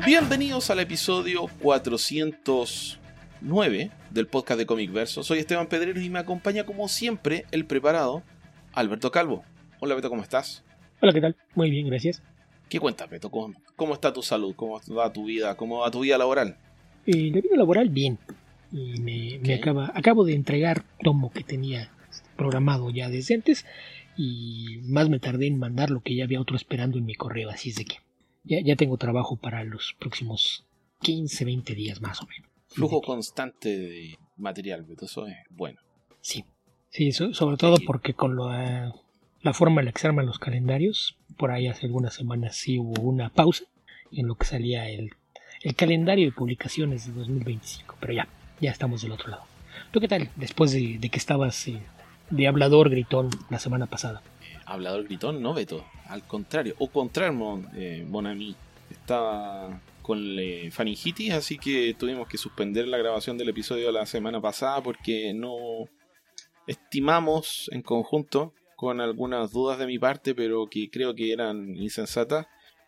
Bienvenidos al episodio 409 del podcast de Comic Verso. Soy Esteban Pedreros y me acompaña como siempre el preparado Alberto Calvo. Hola Beto, ¿cómo estás? Hola, ¿qué tal? Muy bien, gracias. ¿Qué cuentas, Beto? ¿Cómo está tu salud? ¿Cómo va tu vida? ¿Cómo va tu vida laboral? La vida laboral, bien. Y acabo de entregar tomo que tenía programado ya desde antes y más me tardé en mandar lo que ya había otro esperando en mi correo, así es de que ya tengo trabajo para los próximos 15, 20 días más o menos. Flujo constante de material, Beto, eso es bueno. Sí, sobre todo porque con la forma en la que se arman los calendarios, por ahí hace algunas semanas sí hubo una pausa en lo que salía el calendario de publicaciones de 2025, pero ya estamos del otro lado. ¿Tú qué tal? Después de que estabas de hablador gritón la semana pasada. Hablador gritón, no, Beto. Al contrario. Mon ami. Estaba con faringitis, así que tuvimos que suspender la grabación del episodio de la semana pasada porque no estimamos en conjunto, con algunas dudas de mi parte, pero que creo que eran insensatas,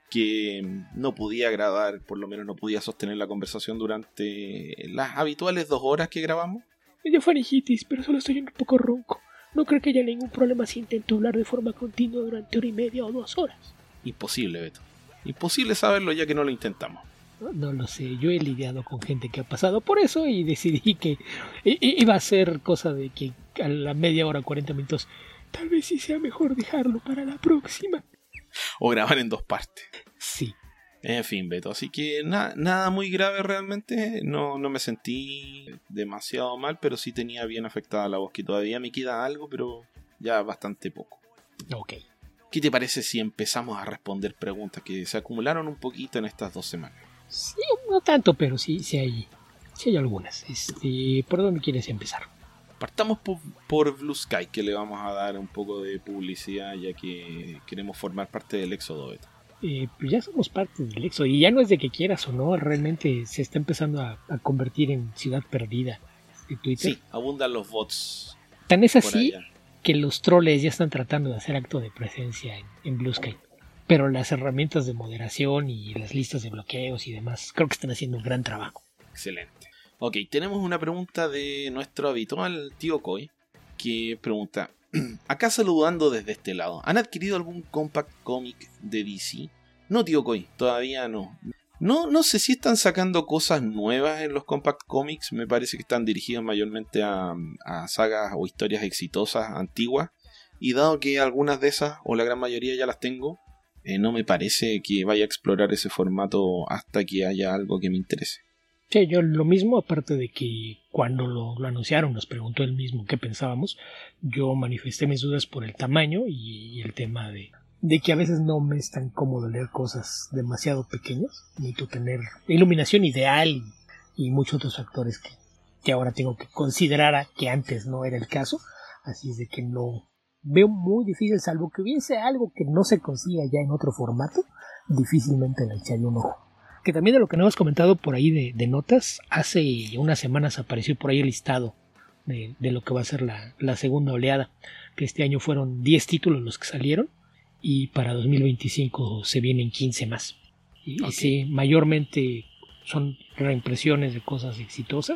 que no podía grabar, por lo menos no podía sostener la conversación durante las habituales 2 horas que grabamos. Me dio faringitis, pero solo estoy un poco ronco. No creo que haya ningún problema si intento hablar de forma continua durante 1 hora y media o 2 horas. Imposible, Beto. Imposible saberlo ya que no lo intentamos. No lo sé, yo he lidiado con gente que ha pasado por eso y decidí que iba a ser cosa de que a la media hora, 40 minutos, tal vez sí sea mejor dejarlo para la próxima. O grabar en 2 partes. Sí. En fin, Beto, así que nada muy grave realmente, no me sentí demasiado mal, pero sí tenía bien afectada la voz, que todavía me queda algo, pero ya bastante poco. Ok. ¿Qué te parece si empezamos a responder preguntas que se acumularon un poquito en estas 2 semanas? Sí, no tanto, pero sí hay algunas. ¿Por dónde quieres empezar? Partamos por Blue Sky, que le vamos a dar un poco de publicidad ya que queremos formar parte del éxodo, Beto. Pues ya somos parte del éxodo y ya no es de que quieras o no, realmente se está empezando a convertir en ciudad perdida de Twitter. Sí, abundan los bots. Tan es así que los troles ya están tratando de hacer acto de presencia en Blue Sky. Pero las herramientas de moderación y las listas de bloqueos y demás creo que están haciendo un gran trabajo. Excelente. Ok, tenemos una pregunta de nuestro habitual tío Coy, que pregunta: acá saludando desde este lado, ¿han adquirido algún compact comic de DC? No, tío Coy, todavía no. No sé si están sacando cosas nuevas en los compact comics. Me parece que están dirigidos mayormente a sagas o historias exitosas antiguas. Y dado que algunas de esas, o la gran mayoría, ya las tengo, no me parece que vaya a explorar ese formato hasta que haya algo que me interese. Sí, yo lo mismo, aparte de que cuando lo anunciaron nos preguntó él mismo qué pensábamos. Yo manifesté mis dudas por el tamaño y el tema de que a veces no me es tan cómodo leer cosas demasiado pequeñas. Necesito tener iluminación ideal y muchos otros factores que ahora tengo que considerar que antes no era el caso. Así es de que no veo muy difícil, salvo que hubiese algo que no se consiga ya en otro formato, difícilmente le echaría un ojo. Que también de lo que no hemos comentado por ahí de notas, hace unas semanas apareció por ahí el listado de lo que va a ser la segunda oleada, que este año fueron 10 títulos los que salieron y para 2025 se vienen 15 más. Y sí, mayormente son reimpresiones de cosas exitosas.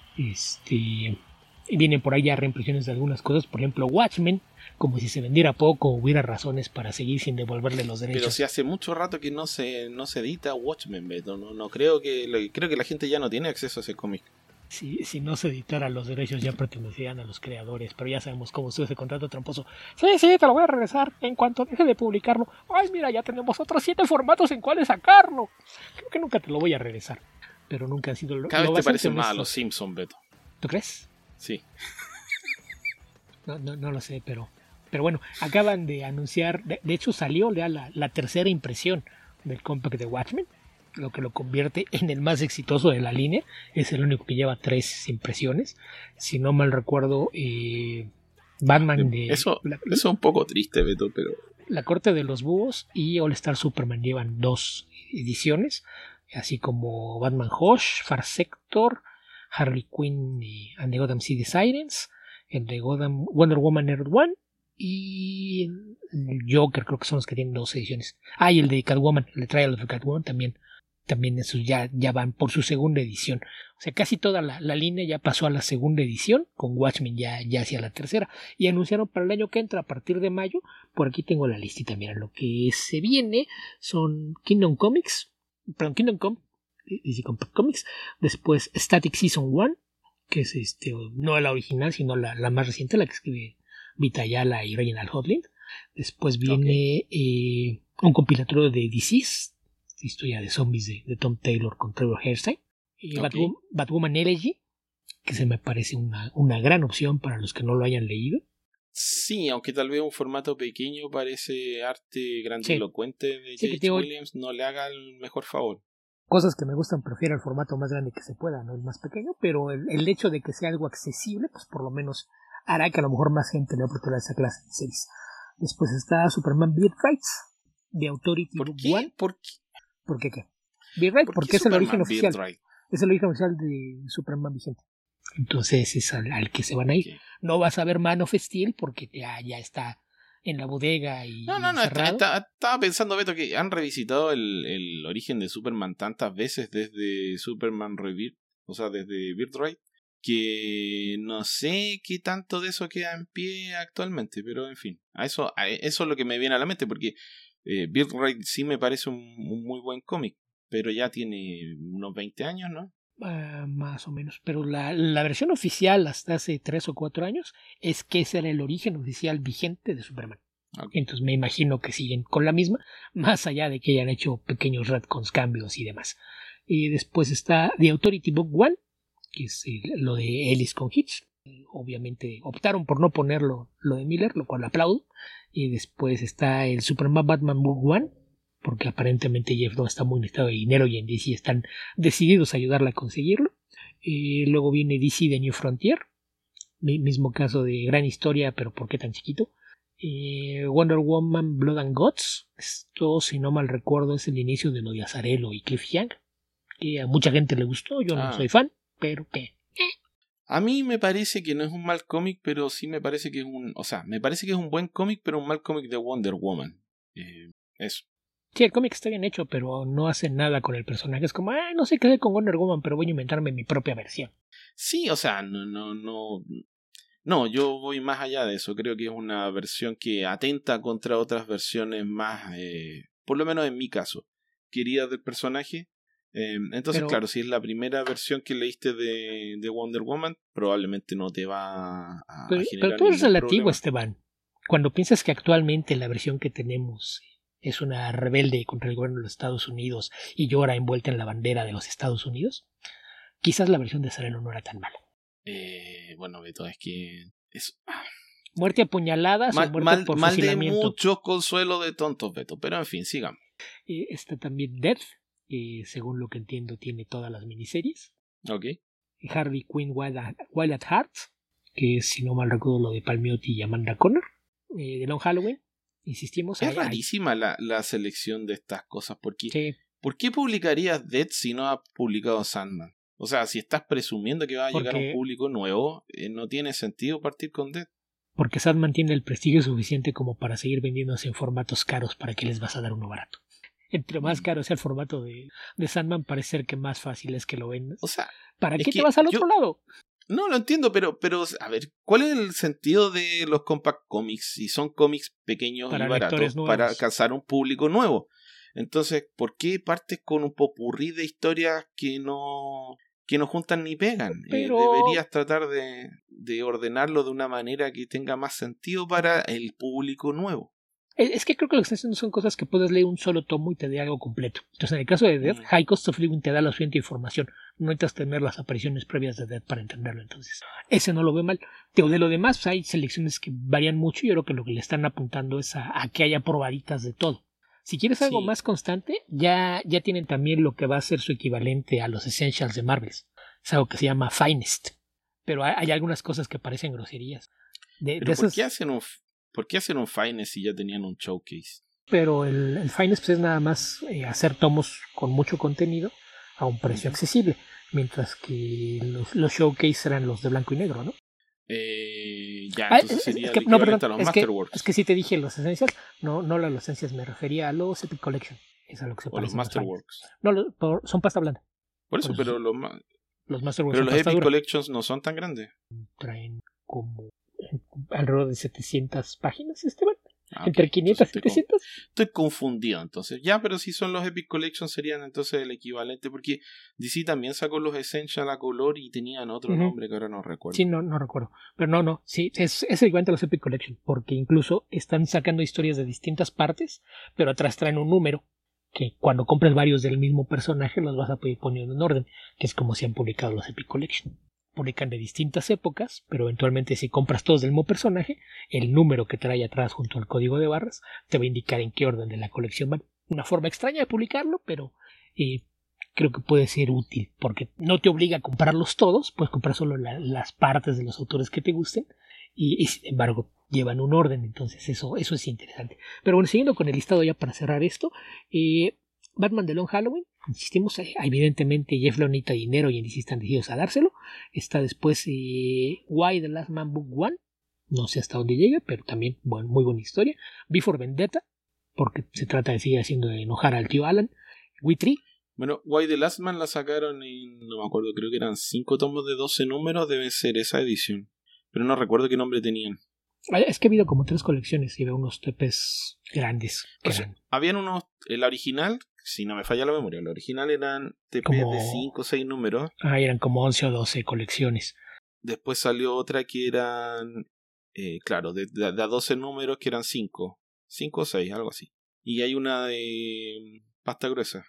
Y vienen por ahí ya reimpresiones de algunas cosas, por ejemplo Watchmen, como si se vendiera poco hubiera razones para seguir sin devolverle los derechos. Pero si hace mucho rato que no se edita Watchmen, Beto. No creo que la gente ya no tiene acceso a ese cómic. Si no se editara los derechos ya pertenecerían a los creadores, pero ya sabemos cómo estuvo ese contrato tramposo. Sí, te lo voy a regresar en cuanto deje de publicarlo. Ay, mira, ya tenemos otros 7 formatos en cuáles sacarlo. Creo que nunca te lo voy a regresar, pero nunca han sido Cada vez te parecen más a los Simpsons, Beto. ¿Tú crees? Sí. No lo sé, pero bueno, acaban de anunciar, de hecho salió la tercera impresión del compact de Watchmen, lo que lo convierte en el más exitoso de la línea. Es el único que lleva 3 impresiones. Si no mal recuerdo, Batman de... Eso es un poco triste, Beto, pero... La Corte de los Búhos y All Star Superman llevan 2 ediciones, así como Batman Hush, Far Sector, Harley Quinn and the Gotham City Sirens, el de Wonder Woman Earth One y el Joker, creo que son los que tienen 2 ediciones. Y el de Catwoman, el de Trial of Catwoman también también esos ya van por su segunda edición. O sea, casi toda la línea ya pasó a la segunda edición, con Watchmen ya hacia la tercera. Y anunciaron para el año que entra, a partir de mayo, por aquí tengo la listita, mira, lo que se viene son Kingdom Come, DC Compact Comics, después Static Season 1, que es no la original, sino la más reciente, la que escribe Vita Ayala y Reginald Hotland. Después viene un compilatorio de DC's, historia de zombies de Tom Taylor con Trevor Hairsine. Batwoman Elegy, que se me parece una gran opción para los que no lo hayan leído. Sí, aunque tal vez un formato pequeño parece arte grandilocuente de J.H. Williams, no le haga el mejor favor. Cosas que me gustan, prefiero el formato más grande que se pueda, no el más pequeño, pero el hecho de que sea algo accesible, pues por lo menos hará que a lo mejor más gente le oportunidad a esa clase de series. Después está Superman Birthrights, de Authority Book One. ¿Por qué? ¿Qué? Birthright, porque es el origen oficial. Birthright? Es el origen oficial de Superman vigente. Entonces es al que se van a ir. Okay. No vas a ver Man of Steel porque ya está en la bodega y No, estaba pensando, Beto, que han revisitado el origen de Superman tantas veces desde Superman Rebirth, o sea, desde Birthright, que no sé qué tanto de eso queda en pie actualmente, pero en fin, eso es lo que me viene a la mente, porque Birthright sí me parece un muy buen cómic, pero ya tiene unos 20 años, ¿no? Más o menos, pero la versión oficial hasta hace 3 o 4 años es que ese era el origen oficial vigente de Superman. Okay. Entonces me imagino que siguen con la misma, más allá de que hayan hecho pequeños retcons, cambios y demás. Y después está The Authority Book One, que es lo de Ellis con Hitch. Obviamente optaron por no ponerlo lo de Miller, lo cual aplaudo. Y después está el Superman Batman Book One, porque aparentemente Jeff no está muy necesitado de dinero y en DC están decididos a ayudarle a conseguirlo. Luego viene DC The New Frontier, mismo caso de gran historia, pero ¿por qué tan chiquito? Wonder Woman Blood and Guts, esto si no mal recuerdo es el inicio de lo de Azzarello y Cliff Young, que a mucha gente le gustó, yo no soy fan, pero a mí me parece que no es un mal cómic, pero sí me parece que es me parece que es un buen cómic, pero un mal cómic de Wonder Woman. Eso. Sí, el cómic está bien hecho, pero no hace nada con el personaje. Es como, no sé qué hacer con Wonder Woman, pero voy a inventarme mi propia versión. Sí, o sea, no, yo voy más allá de eso. Creo que es una versión que atenta contra otras versiones más, por lo menos en mi caso, queridas del personaje. Entonces, claro, si es la primera versión que leíste de Wonder Woman, probablemente no te va a generar pero todo es relativo, problema. Esteban. Cuando piensas que actualmente la versión que tenemos es una rebelde contra el gobierno de los Estados Unidos y llora envuelta en la bandera de los Estados Unidos, quizás la versión de Azzarello no era tan mala. Bueno, Beto, es que es muerte a puñaladas o muerte por fusilamiento. Mal de mucho consuelo de tontos, Beto, pero en fin, sigamos. Está también Death, según lo que entiendo tiene todas las miniseries. Okay. Harley Quinn Wild at Heart, que es, si no mal recuerdo, lo de Palmiotti y Amanda Conner. The Long Halloween, insistimos. Es rarísima la selección de estas cosas, porque sí. ¿Por qué publicarías Death si no has publicado Sandman? O sea, si estás presumiendo que va a llegar a un público nuevo, no tiene sentido partir con Death. Porque Sandman tiene el prestigio suficiente como para seguir vendiéndose en formatos caros. ¿Para qué les vas a dar uno barato? Entre más caro sea el formato de Sandman, parece ser que más fácil es que lo vendas. O sea, ¿para qué te vas al otro lado? No lo entiendo, pero a ver, ¿cuál es el sentido de los compact comics? Si son cómics pequeños y baratos para alcanzar un público nuevo. Entonces, ¿por qué partes con un popurrí de historias que no juntan ni pegan? Deberías tratar de ordenarlo de una manera que tenga más sentido para el público nuevo. Es que creo que lo que están haciendo son cosas que puedes leer un solo tomo y te dé algo completo. Entonces, en el caso de Death, High Cost of Living te da la suficiente información. No necesitas tener las apariciones previas de Death para entenderlo. Entonces, ese no lo veo mal. De lo demás, hay selecciones que varían mucho y yo creo que lo que le están apuntando es a que haya probaditas de todo. Si quieres algo más constante, ya tienen también lo que va a ser su equivalente a los Essentials de Marvel. Es algo que se llama Finest. Pero hay algunas cosas que parecen groserías. ¿Por qué hacen un Finest si ya tenían un showcase? Pero el Finest pues, es nada más hacer tomos con mucho contenido a un precio accesible. Mientras que los showcase eran los de blanco y negro, ¿no? Entonces sería el equivalente a los Masterworks. Es que si te dije los Essentials, no los Essentials, me refería a los Epic Collection. es a lo que se O los parecen los Finals. Masterworks. No, son pasta blanda. Por eso, Por pero eso los Masterworks pero son los pasta Epic dura. Collections no son tan grandes. Traen como alrededor de 700 páginas, Esteban. Ah, Entre ok. 500 y Entonces 700. estoy confundido entonces. Ya, pero si son los Epic Collections serían entonces el equivalente, porque DC también sacó los Essential a color y tenían otro nombre que ahora no recuerdo. Sí, no recuerdo. Pero no, sí, es equivalente a los Epic Collection, porque incluso están sacando historias de distintas partes, pero atrás traen un número que cuando compres varios del mismo personaje los vas a poder poner en orden, que es como se han publicado los Epic Collection. Publican de distintas épocas, pero eventualmente si compras todos del mismo personaje, el número que trae atrás junto al código de barras te va a indicar en qué orden de la colección van. Una forma extraña de publicarlo, pero creo que puede ser útil, porque no te obliga a comprarlos todos, puedes comprar solo las partes de los autores que te gusten, y sin embargo llevan un orden, entonces eso es interesante. Pero bueno, siguiendo con el listado ya para cerrar esto, Batman The Long Halloween, insistimos, evidentemente Jeff Loeb necesita dinero y en DC están decididos a dárselo. Está después Why the Last Man Book 1, no sé hasta dónde llega, pero también muy buena historia. Before Vendetta, porque se trata de seguir haciendo enojar al tío Alan. We Tree. Bueno, Why the Last Man la sacaron en, no me acuerdo, creo que eran 5 tomos de 12 números, debe ser esa edición. Pero no recuerdo qué nombre tenían. Es que ha habido como 3 colecciones y veo unos TPs grandes. O sea, habían unos, la original, si no me falla la memoria, la original eran TPs como de 5 o 6 números. Eran como 11 o 12 colecciones. Después salió otra que eran, claro, de 12 números que eran 5 o 6, algo así. Y hay una de pasta gruesa.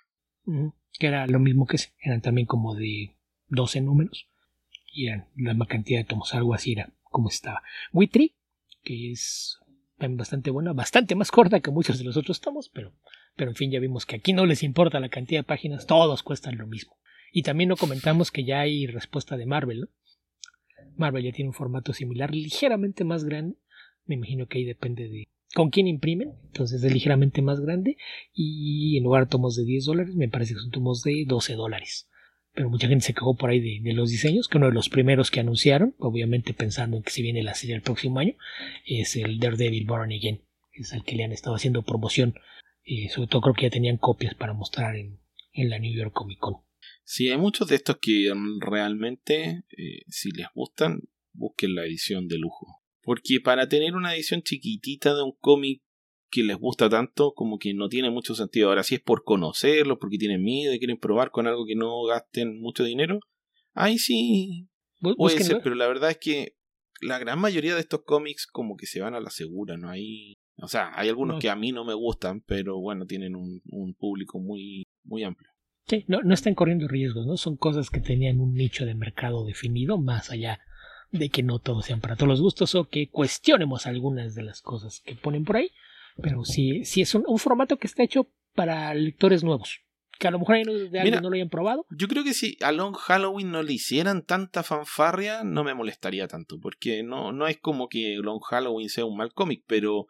Que era lo mismo que ese. Eran también como de 12 números. Y eran la misma cantidad de tomos, algo así era como estaba. We Tree, que es también bastante buena, bastante más corta que muchos de los otros tomos, pero en fin, ya vimos que aquí no les importa la cantidad de páginas, todos cuestan lo mismo. Y también no comentamos que ya hay respuesta de Marvel, ¿no? Marvel ya tiene un formato similar, ligeramente más grande. Me imagino que ahí depende de con quién imprimen, entonces es ligeramente más grande. Y en lugar de tomos de $10, me parece que son tomos de $12. Pero mucha gente se quejó por ahí de los diseños, que uno de los primeros que anunciaron, obviamente pensando en que se viene la serie el próximo año, es el Daredevil Born Again, que es el que le han estado haciendo promoción. Sobre todo creo que ya tenían copias para mostrar en la New York Comic Con. Sí, hay muchos de estos que realmente, si les gustan, busquen la edición de lujo. Porque para tener una edición chiquitita de un cómic que les gusta tanto, como que no tiene mucho sentido. Ahora, si es por conocerlo, porque tienen miedo y quieren probar con algo que no gasten mucho dinero, ahí sí puede ser, pero la verdad es que la gran mayoría de estos cómics como que se van a la segura, ¿no? O sea, hay algunos que a mí no me gustan, pero bueno, tienen un público muy, muy amplio. Sí, no están corriendo riesgos, ¿no? Son cosas que tenían un nicho de mercado definido, más allá de que no todos sean para todos los gustos o que cuestionemos algunas de las cosas que ponen por ahí. Pero sí es un formato que está hecho para lectores nuevos, que a lo mejor alguien no lo hayan probado. Yo creo que si a Long Halloween no le hicieran tanta fanfarria, no me molestaría tanto, porque no es como que Long Halloween sea un mal cómic, pero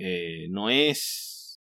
no es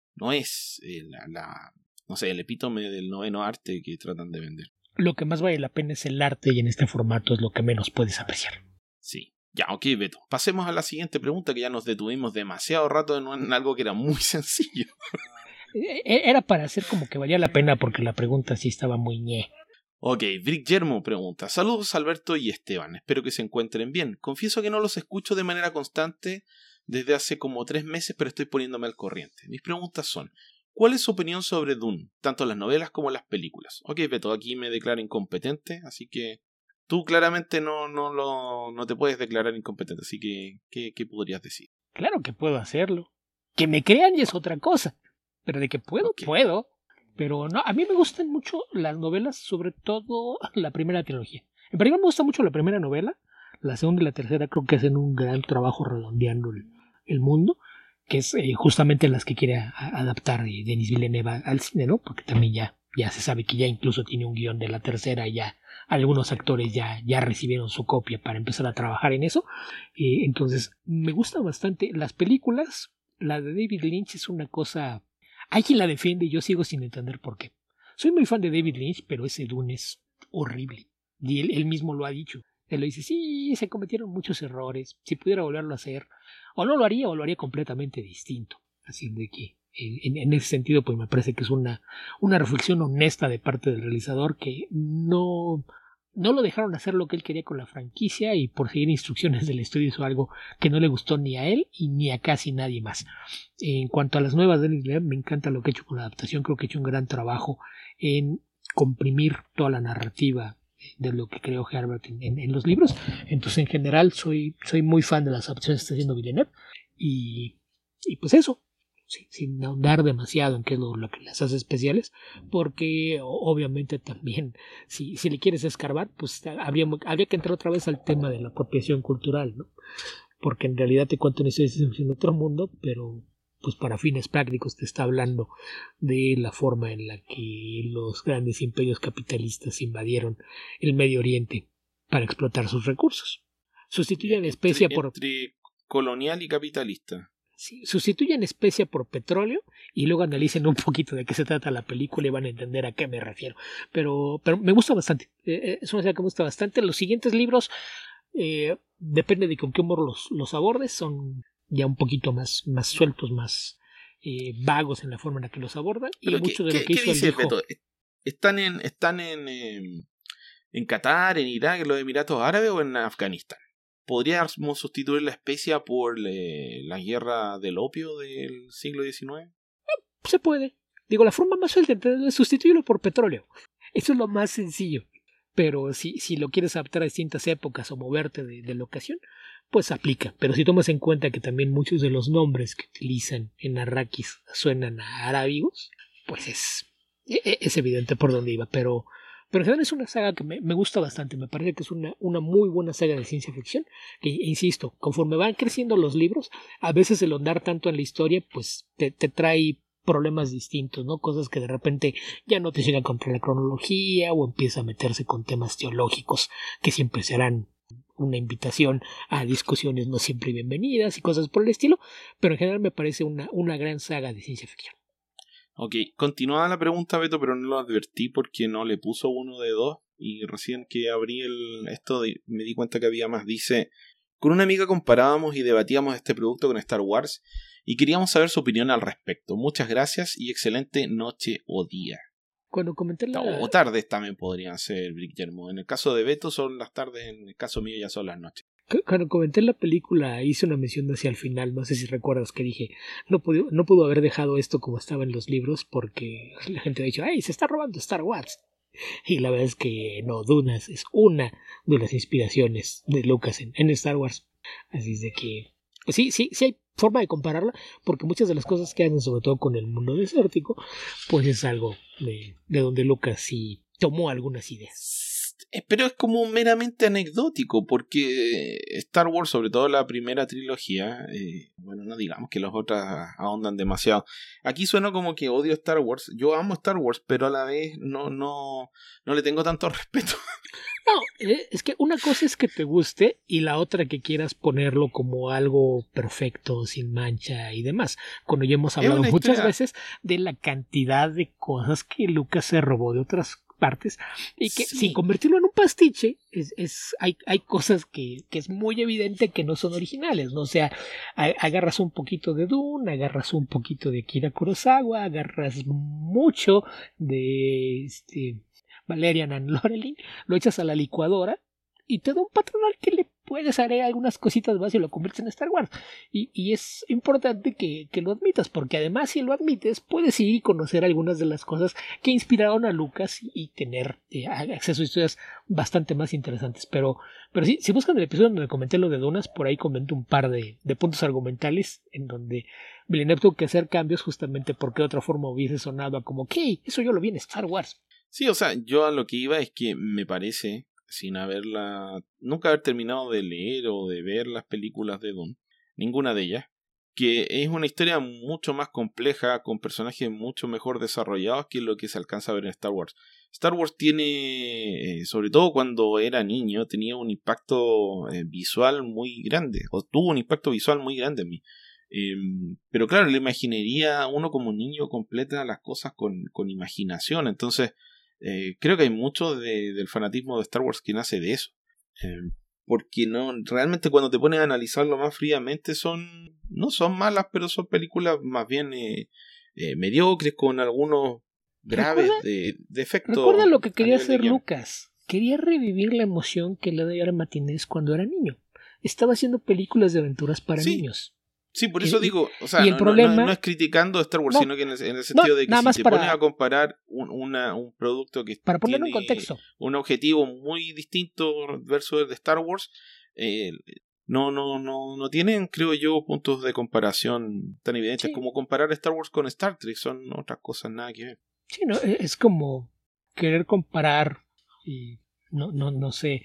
no sé, el epítome del noveno arte que tratan de vender. Lo que más vale la pena es el arte y en este formato es lo que menos puedes apreciar. Sí. Ya, ok, Beto. Pasemos a la siguiente pregunta, que ya nos detuvimos demasiado rato en algo que era muy sencillo. Era para hacer como que valía la pena porque la pregunta sí estaba muy ñe. Ok, Brick Yermo pregunta: saludos Alberto y Esteban, espero que se encuentren bien. Confieso que no los escucho de manera constante desde hace como 3 meses, pero estoy poniéndome al corriente. Mis preguntas son: ¿cuál es su opinión sobre Dune? Tanto las novelas como las películas. Ok, Beto, aquí me declaro incompetente, así que tú claramente no te puedes declarar incompetente, así que ¿qué podrías decir? Claro que puedo hacerlo. Que me crean y es otra cosa. Pero de que puedo, puedo. Pero no, a mí me gustan mucho las novelas, sobre todo la primera trilogía. En realidad me gusta mucho la primera novela. La segunda y la tercera creo que hacen un gran trabajo redondeando el mundo, que es justamente las que quiere adaptar Denis Villeneuve al cine, ¿no? Porque también ya se sabe que ya incluso tiene un guión de la tercera y ya algunos actores ya recibieron su copia para empezar a trabajar en eso. Entonces me gustan bastante las películas. La de David Lynch es una cosa... Hay quien la defiende y yo sigo sin entender por qué. Soy muy fan de David Lynch, pero ese Dune es horrible. Y él mismo lo ha dicho. Él lo dice, sí, se cometieron muchos errores. Si pudiera volverlo a hacer, o no lo haría o lo haría completamente distinto. Así de que En ese sentido, pues me parece que es una reflexión honesta de parte del realizador, que no lo dejaron hacer lo que él quería con la franquicia, y por seguir instrucciones del estudio hizo algo que no le gustó ni a él y ni a casi nadie más. En cuanto a las nuevas de Denis Villeneuve, me encanta lo que ha hecho con la adaptación. Creo que ha hecho un gran trabajo en comprimir toda la narrativa de lo que creó Herbert en los libros. Entonces, en general, soy muy fan de las adaptaciones que está haciendo Villeneuve, y pues eso, sin ahondar demasiado en qué es lo que las hace especiales, porque obviamente también, si le quieres escarbar, pues habría que entrar otra vez al tema de la apropiación cultural, ¿no? Porque en realidad te cuento una historia en otro mundo, pero pues para fines prácticos te está hablando de la forma en la que los grandes imperios capitalistas invadieron el Medio Oriente para explotar sus recursos. Sustituyen especia por... Entre colonial y capitalista. Sí, sustituyen especia por petróleo, y luego analicen un poquito de qué se trata la película y van a entender a qué me refiero. Pero me gusta bastante. Es una serie que me gusta bastante. Los siguientes libros, depende de con qué humor los abordes, son ya un poquito más sueltos, más vagos en la forma en la que los abordan. Y mucho de lo que hizo dice el hijo... ¿Están en Qatar, en Irak, en los Emiratos Árabes o en Afganistán? ¿Podríamos sustituir la especia por la guerra del opio del siglo XIX? Se puede. Digo, la forma más suelta es sustituirlo por petróleo. Eso es lo más sencillo. Pero si lo quieres adaptar a distintas épocas o moverte de locación, pues aplica. Pero si tomas en cuenta que también muchos de los nombres que utilizan en Arrakis suenan a arábigos, pues es evidente por dónde iba. Pero en general es una saga que me gusta bastante. Me parece que es una muy buena saga de ciencia ficción. Que, insisto, conforme van creciendo los libros, a veces el ahondar tanto en la historia, pues te trae problemas distintos, ¿no? Cosas que de repente ya no te llegan contra la cronología, o empieza a meterse con temas teológicos que siempre serán una invitación a discusiones no siempre bienvenidas y cosas por el estilo. Pero en general me parece una gran saga de ciencia ficción. Ok, continuaba la pregunta, Beto, pero no lo advertí porque no le puso 1 de 2. Y recién que abrí me di cuenta que había más. Dice: con una amiga comparábamos y debatíamos este producto con Star Wars y queríamos saber su opinión al respecto. Muchas gracias y excelente noche o día. Cuando comenté o tardes también podrían ser, Guillermo. En el caso de Beto son las tardes, en el caso mío ya son las noches. Cuando comenté la película hice una mención hacia el final, no sé si recuerdas, que dije no pudo haber dejado esto como estaba en los libros, porque la gente ha dicho, ¡ay, se está robando Star Wars! Y la verdad es que no, Dunas es una de las inspiraciones de Lucas en Star Wars. Así es de que pues sí hay forma de compararla, porque muchas de las cosas que hacen, sobre todo con el mundo desértico, pues es algo de donde Lucas sí tomó algunas ideas. Pero es como meramente anecdótico, porque Star Wars, sobre todo la primera trilogía, bueno, no digamos que las otras ahondan demasiado. Aquí suena como que odio Star Wars. Yo amo Star Wars, pero a la vez no le tengo tanto respeto. No, es que una cosa es que te guste y la otra que quieras ponerlo como algo perfecto, sin mancha y demás. Cuando ya hemos hablado muchas veces de la cantidad de cosas que Lucas se robó de otras partes, y que sin convertirlo en un pastiche hay cosas que es muy evidente que no son originales, ¿no? O sea, agarras un poquito de Dune, agarras un poquito de Akira Kurosawa, agarras mucho de Valerian and Lorelin, lo echas a la licuadora y te da un patrón al que le puedes agregar algunas cositas más y lo conviertes en Star Wars. Y es importante que lo admitas, porque además, si lo admites, puedes ir y conocer algunas de las cosas que inspiraron a Lucas y tener acceso a historias bastante más interesantes. Pero sí, si buscan el episodio donde comenté lo de Dunas, por ahí comento un par de puntos argumentales en donde Villeneuve tuvo que hacer cambios justamente porque de otra forma hubiese sonado a como que eso yo lo vi en Star Wars. Sí, o sea, yo a lo que iba es que me parece, sin nunca haber terminado de leer o de ver las películas de Dune, ninguna de ellas, que es una historia mucho más compleja, con personajes mucho mejor desarrollados que lo que se alcanza a ver en Star Wars. Star Wars tiene, sobre todo cuando era niño, tenía un impacto visual muy grande, o tuvo un impacto visual muy grande en mí. Pero claro, la imaginería, uno como niño completa las cosas con imaginación, entonces creo que hay mucho del fanatismo de Star Wars que nace de eso, porque realmente cuando te pones a analizarlo más fríamente no son malas, pero son películas más bien mediocres, con algunos graves defectos. Recuerda lo que quería hacer Lucas. Quería revivir la emoción que le dio a Martínez cuando era niño. Estaba haciendo películas de aventuras para niños. Sí, por eso digo, o sea, y el problema, no es criticando Star Wars, sino que en el sentido de que si te pones a comparar un producto que para ponerlo tiene en contexto, un objetivo muy distinto versus el de Star Wars, no tienen, creo yo, puntos de comparación tan evidentes como comparar Star Wars con Star Trek. Son otras cosas, nada que ver. Sí, no, es como querer comparar, no sé,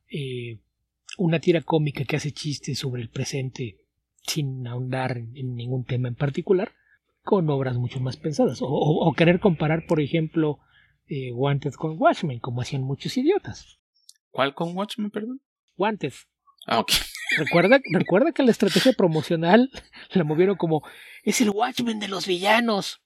una tira cómica que hace chistes sobre el presente sin ahondar en ningún tema en particular, con obras mucho más pensadas. O querer comparar, por ejemplo, Wanted con Watchmen, como hacían muchos idiotas. ¿Cuál con Watchmen, perdón? Wanted. Ah, ok. Recuerda que la estrategia promocional la movieron como, es el Watchmen de los villanos.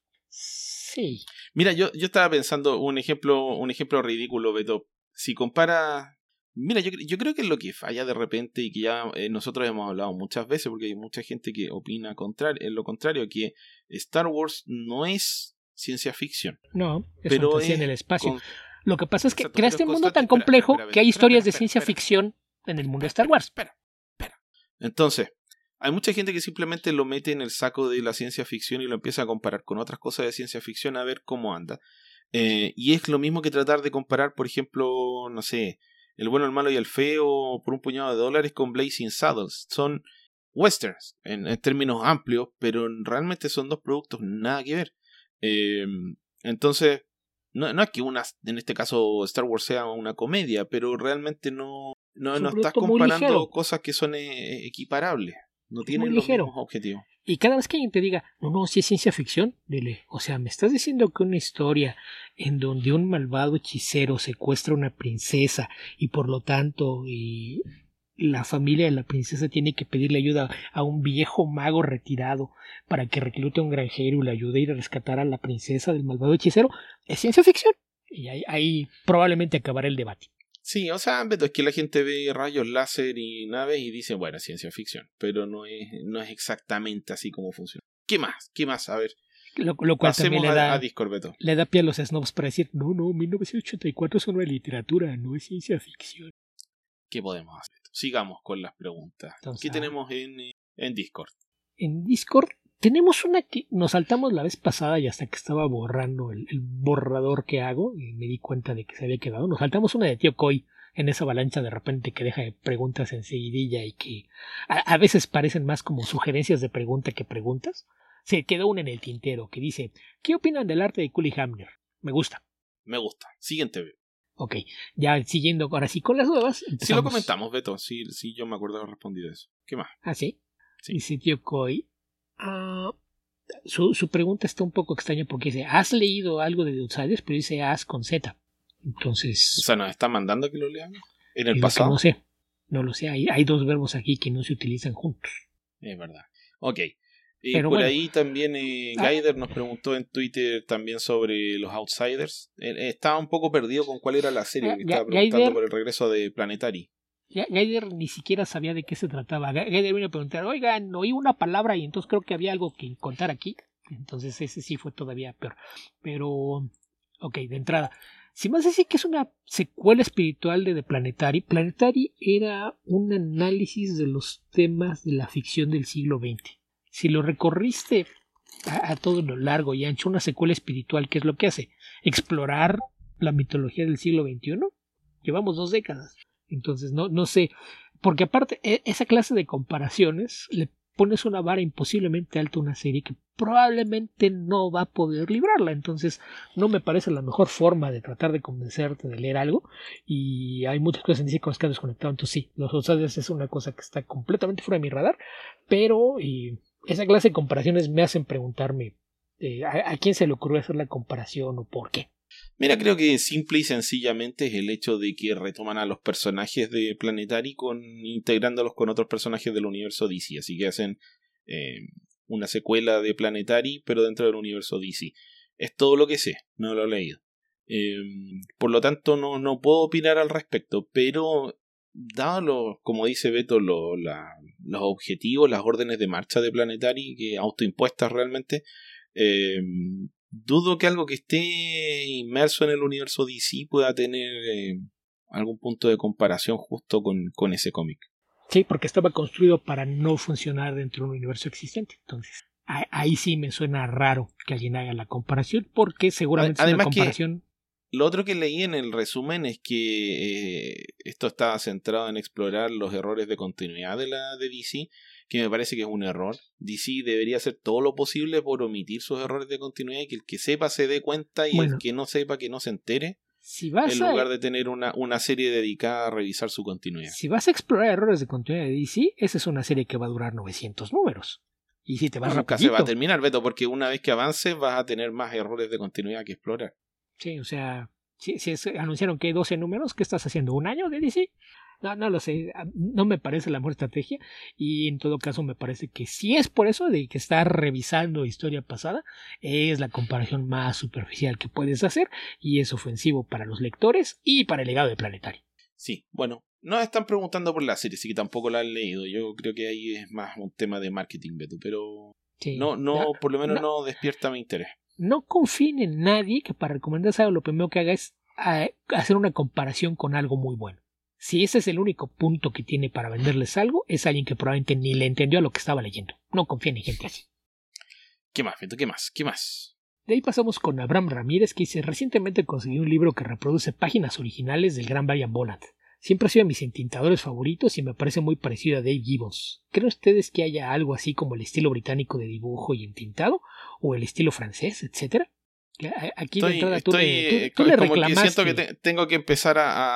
Sí. Mira, yo estaba pensando un ejemplo ridículo, Beto. Si compara... Mira, yo creo que es lo que falla de repente y que ya nosotros hemos hablado muchas veces, porque hay mucha gente que opina lo contrario, que Star Wars no es ciencia ficción. No, es fantasía en el espacio. Lo que pasa es que creaste un mundo tan complejo que hay historias de ciencia ficción en el mundo de Star Wars. Espera. Entonces, hay mucha gente que simplemente lo mete en el saco de la ciencia ficción y lo empieza a comparar con otras cosas de ciencia ficción a ver cómo anda. Y es lo mismo que tratar de comparar, por ejemplo, no sé, El bueno, el malo y el feo por un puñado de dólares con Blazing Saddles. Son westerns en términos amplios, pero realmente son dos productos nada que ver. Entonces, no es que en este caso Star Wars sea una comedia, pero realmente no estás comparando cosas que son equiparables. No tienen los mismos objetivos. Y cada vez que alguien te diga, no, si es ciencia ficción, dile, o sea, me estás diciendo que una historia en donde un malvado hechicero secuestra a una princesa y por lo tanto la familia de la princesa tiene que pedirle ayuda a un viejo mago retirado para que reclute a un granjero y le ayude a ir a rescatar a la princesa del malvado hechicero, es ciencia ficción. Y ahí probablemente acabará el debate. Sí, o sea, Beto, es que la gente ve rayos láser y naves y dice, bueno, ciencia ficción, pero no es exactamente así como funciona. ¿Qué más? A ver, lo cual también a Discord, Beto. Le da pie a los snobs para decir, no, 1984 es una literatura, no es ciencia ficción. ¿Qué podemos hacer? Sigamos con las preguntas. Entonces, ¿qué tenemos en Discord? En Discord tenemos una que nos saltamos la vez pasada y hasta que estaba borrando el borrador que hago y me di cuenta de que se había quedado. Nos saltamos una de Tío Coy en esa avalancha de repente que deja preguntas enseguidilla y que a veces parecen más como sugerencias de pregunta que preguntas. Se quedó una en el tintero que dice, ¿qué opinan del arte de Cully Hamner? Me gusta. Siguiente. Ok, ya siguiendo ahora sí con las nuevas. Sí lo comentamos, Beto. Sí, yo me acuerdo haber respondido eso. ¿Qué más? ¿Ah, sí? Dice Tío Coy. Su pregunta está un poco extraña porque dice, ¿has leído algo de The Outsiders? Pero dice As con Z. Entonces... O sea, ¿nos está mandando que lo leamos? ¿En el pasado? No lo sé. Hay dos verbos aquí que no se utilizan juntos. Es verdad. Ok. Pero por ahí también Gaider nos preguntó en Twitter también sobre los Outsiders. Estaba un poco perdido con cuál era la serie que estaba preguntando por el regreso de Planetary. Gaider ni siquiera sabía de qué se trataba. Gaider vino a preguntar, oigan, oí una palabra y entonces creo que había algo que contar aquí. Entonces ese sí fue todavía peor. Pero, ok, de entrada. Si más decir que es una secuela espiritual de The Planetary. Planetary era un análisis de los temas de la ficción del siglo XX. Si lo recorriste a todo lo largo y ancho, una secuela espiritual, ¿qué es lo que hace? Explorar la mitología del siglo XXI. Llevamos 2 décadas. Entonces, no sé, porque aparte, esa clase de comparaciones le pones una vara imposiblemente alta a una serie que probablemente no va a poder librarla. Entonces, no me parece la mejor forma de tratar de convencerte de leer algo. Y hay muchas cosas en DC con las que han desconectado. Entonces, sí, los Outsiders es una cosa que está completamente fuera de mi radar, pero esa clase de comparaciones me hacen preguntarme a quién se le ocurrió hacer la comparación o por qué. Mira, creo que simple y sencillamente es el hecho de que retoman a los personajes de Planetary integrándolos con otros personajes del universo DC. Así que hacen una secuela de Planetary, pero dentro del universo DC. Es todo lo que sé, no lo he leído. Por lo tanto, no puedo opinar al respecto, pero dado como dice Beto, los objetivos, las órdenes de marcha de Planetary, que autoimpuestas realmente, Dudo que algo que esté inmerso en el universo DC pueda tener algún punto de comparación justo con ese cómic. Sí, porque estaba construido para no funcionar dentro de un universo existente. Entonces, ahí sí me suena raro que alguien haga la comparación, porque seguramente es una comparación. Lo otro que leí en el resumen es que esto estaba centrado en explorar los errores de continuidad de DC, que me parece que es un error. DC debería hacer todo lo posible por omitir sus errores de continuidad y que el que sepa se dé cuenta y el que no sepa que no se entere, en lugar de tener una serie dedicada a revisar su continuidad. Si vas a explorar errores de continuidad de DC, esa es una serie que va a durar 900 números. Y si te vas nunca rapidito, se va a terminar, Beto, porque una vez que avances vas a tener más errores de continuidad que explorar. Sí, o sea, si anunciaron que hay 12 números, ¿qué estás haciendo? ¿Un año de DC? No lo sé, no me parece la mejor estrategia, y en todo caso me parece que si es por eso de que estar revisando historia pasada, es la comparación más superficial que puedes hacer y es ofensivo para los lectores y para el legado de Planetario. Sí, bueno, nos están preguntando por la serie, así que tampoco la han leído. Yo creo que ahí es más un tema de marketing, Beto, pero sí, por lo menos no despierta mi interés. No confíen en nadie que para recomendarles algo lo primero que haga es hacer una comparación con algo muy bueno. Si ese es el único punto que tiene para venderles algo, es alguien que probablemente ni le entendió a lo que estaba leyendo. No confíen en gente así. ¿Qué más, Beto? ¿Qué más? De ahí pasamos con Abraham Ramírez, que dice: recientemente conseguí un libro que reproduce páginas originales del gran Brian Bolland. Siempre ha sido de mis entintadores favoritos y me parece muy parecido a Dave Gibbons. ¿Creen ustedes que haya algo así como el estilo británico de dibujo y entintado? ¿O el estilo francés, etcétera? Aquí de entrada tú le reclamaste. Que siento que tengo que empezar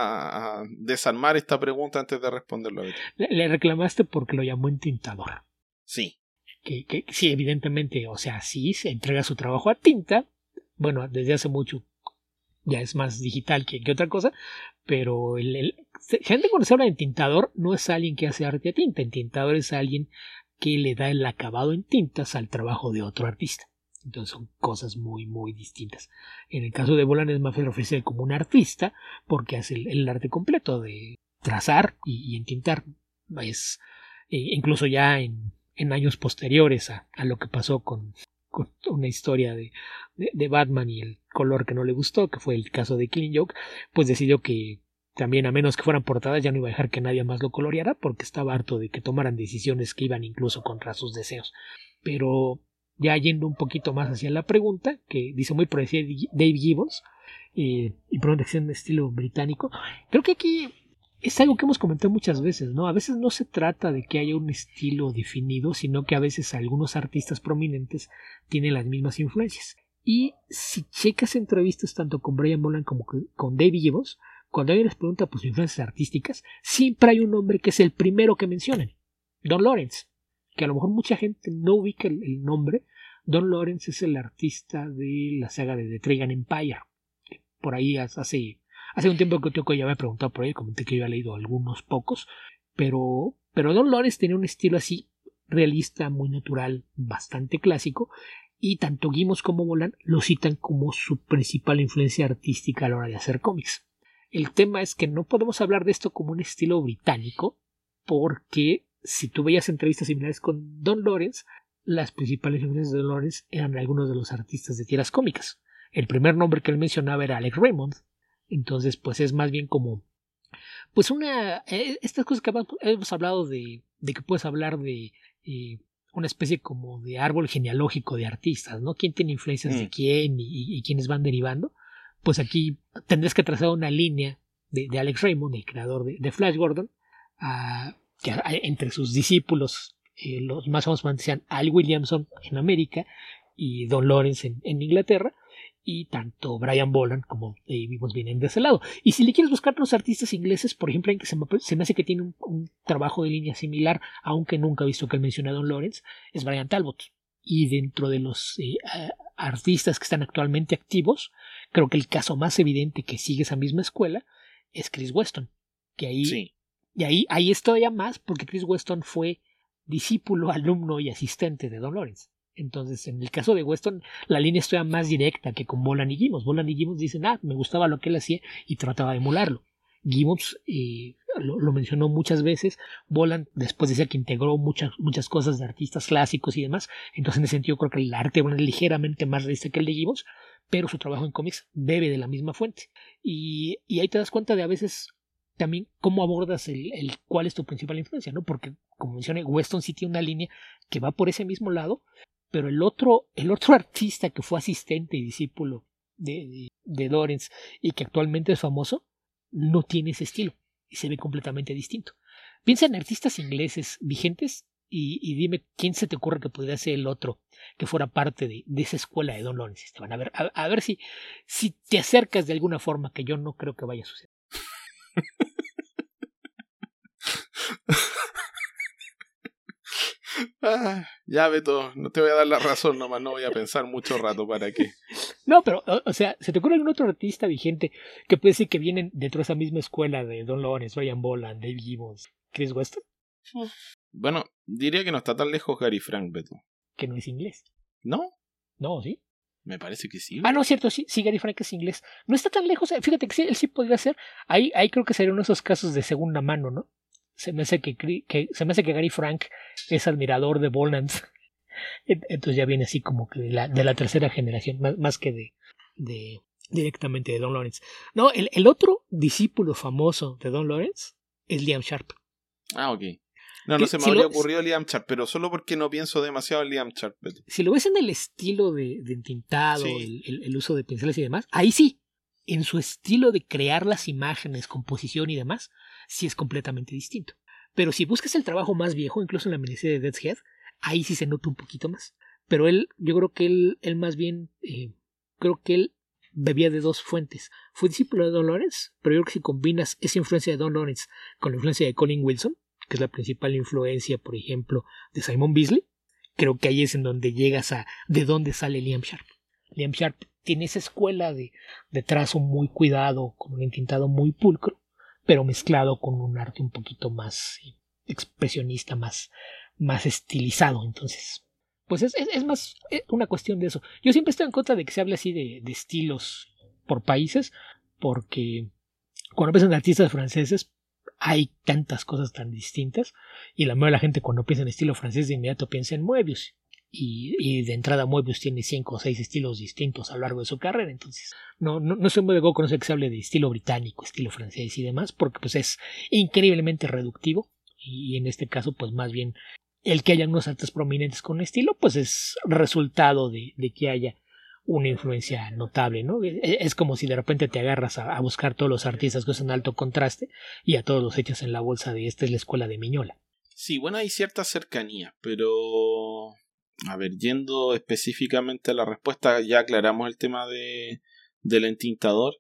a desarmar esta pregunta antes de responderlo. Le reclamaste porque lo llamó entintador. Sí. Que sí, evidentemente, o sea, sí se entrega su trabajo a tinta. Bueno, desde hace mucho ya es más digital que otra cosa, pero gente cuando se habla de entintador no es alguien que hace arte a tinta. Entintador es alguien que le da el acabado en tintas al trabajo de otro artista. Entonces son cosas muy, muy distintas. En el caso de Bolland es más ofrecer como un artista porque hace el arte completo de trazar y entintar. Es incluso ya en años posteriores a lo que pasó con una historia de Batman y el color que no le gustó, que fue el caso de Killing Joke, pues decidió que también, a menos que fueran portadas, ya no iba a dejar que nadie más lo coloreara porque estaba harto de que tomaran decisiones que iban incluso contra sus deseos. Pero ya yendo un poquito más hacia la pregunta, que dice muy parecida Dave Gibbons, y pronunciación de estilo británico, creo que aquí es algo que hemos comentado muchas veces, ¿no? A veces no se trata de que haya un estilo definido, sino que a veces algunos artistas prominentes tienen las mismas influencias. Y si checas entrevistas tanto con Brian Bolland como con Dave Gibbons, cuando alguien les pregunta por sus influencias artísticas, siempre hay un nombre que es el primero que mencionan: Don Lawrence, que a lo mejor mucha gente no ubica el nombre. Don Lawrence es el artista de la saga de The Trigan Empire. Por ahí hace un tiempo que Teo ya me había preguntado por ahí, comenté que yo había leído algunos pocos, pero Don Lawrence tenía un estilo así realista, muy natural, bastante clásico, y tanto Gibbons como Bolland lo citan como su principal influencia artística a la hora de hacer cómics. El tema es que no podemos hablar de esto como un estilo británico, porque si tú veías entrevistas similares con Don Lawrence, las principales influencias de Don Lawrence eran algunos de los artistas de tiras cómicas. El primer nombre que él mencionaba era Alex Raymond. Entonces, pues es más bien como, pues estas cosas que hemos hablado de que puedes hablar de una especie como de árbol genealógico de artistas, ¿no? ¿Quién tiene influencias de quién y quiénes van derivando? Pues aquí tendrás que trazar una línea de Alex Raymond, el creador de Flash Gordon, que entre sus discípulos, los más famosos sean Al Williamson en América y Don Lawrence en Inglaterra. Y tanto Brian Bolland como Dave Gibbons vienen de ese lado. Y si le quieres buscar a los artistas ingleses, por ejemplo, en que se me hace que tiene un trabajo de línea similar, aunque nunca he visto que él mencione a Don Lawrence, es Brian Talbot. Y dentro de los artistas que están actualmente activos, creo que el caso más evidente que sigue esa misma escuela es Chris Weston. Que ahí, sí. Y ahí es todavía más porque Chris Weston fue discípulo, alumno y asistente de Don Lawrence. Entonces, en el caso de Weston, la línea es todavía más directa que con Bolland y Gibbons. Bolland y Gibbons dicen, me gustaba lo que él hacía y trataba de emularlo. Gibbons lo mencionó muchas veces. Boland después decía que integró muchas cosas de artistas clásicos y demás. Entonces, en ese sentido, creo que el arte es ligeramente más realista que el de Gibbons, pero su trabajo en cómics bebe de la misma fuente. Y ahí te das cuenta de a veces también cómo abordas cuál es tu principal influencia, ¿no? Porque, como mencioné, Weston sí tiene una línea que va por ese mismo lado, pero el otro artista que fue asistente y discípulo de Lawrence y que actualmente es famoso, no tiene ese estilo y se ve completamente distinto. Piensa en artistas ingleses vigentes y dime quién se te ocurre que podría ser el otro que fuera parte de esa escuela de Don Lawrence. Esteban, a ver si te acercas de alguna forma, que yo no creo que vaya a suceder. Ya, Beto, no te voy a dar la razón nomás, no voy a pensar mucho rato para qué. No, pero, o sea, ¿se te ocurre algún otro artista vigente que puede decir que vienen dentro de esa misma escuela de Don Lawrence, Brian Boland, Dave Gibbons, Chris Weston? Bueno, diría que no está tan lejos Gary Frank, Beto. Que no es inglés. ¿No? No, ¿sí? Me parece que sí. No, cierto, sí, Gary Frank es inglés. No está tan lejos, fíjate que sí, él sí podría ser. Ahí creo que sería uno de esos casos de segunda mano, ¿no? Se me hace que Gary Frank es admirador de Boland. Entonces ya viene así como que de la tercera generación, más que directamente de Don Lawrence. No, el otro discípulo famoso de Don Lawrence es Liam Sharp. Ah, ok. No se me habría ocurrido Liam Sharp, pero solo porque no pienso demasiado en Liam Sharp. Si lo ves en el estilo de entintado, sí, el uso de pinceles y demás, ahí sí, en su estilo de crear las imágenes, composición y demás, sí es completamente distinto. Pero si buscas el trabajo más viejo, incluso en la miniserie de Death's Head, ahí sí se nota un poquito más. Pero yo creo que él más bien, creo que él bebía de dos fuentes. Fue discípulo de Don Lawrence, pero yo creo que si combinas esa influencia de Don Lawrence con la influencia de Colin Wilson, que es la principal influencia, por ejemplo, de Simon Bisley, creo que ahí es en donde llegas a de dónde sale Liam Sharp. Liam Sharp tiene esa escuela de trazo muy cuidado, con un entintado muy pulcro, pero mezclado con un arte un poquito más expresionista, más estilizado. Entonces, pues es más una cuestión de eso. Yo siempre estoy en contra de que se hable así de estilos por países, porque cuando piensan en artistas franceses hay tantas cosas tan distintas, y la mayoría de la gente cuando piensa en estilo francés de inmediato piensa en Moebius, y de entrada Moebius tiene 5 o 6 estilos distintos a lo largo de su carrera. Entonces no estoy muy de acuerdo con eso que se hable de estilo británico, estilo francés y demás, porque pues es increíblemente reductivo, y en este caso pues más bien el que haya unos artistas prominentes con estilo pues es resultado de que haya una influencia notable, ¿no? Es como si de repente te agarras a buscar todos los artistas que usan alto contraste y a todos los echas en la bolsa de esta es la escuela de Miñola. Sí, bueno, hay cierta cercanía, pero a ver, yendo específicamente a la respuesta, ya aclaramos el tema del entintador.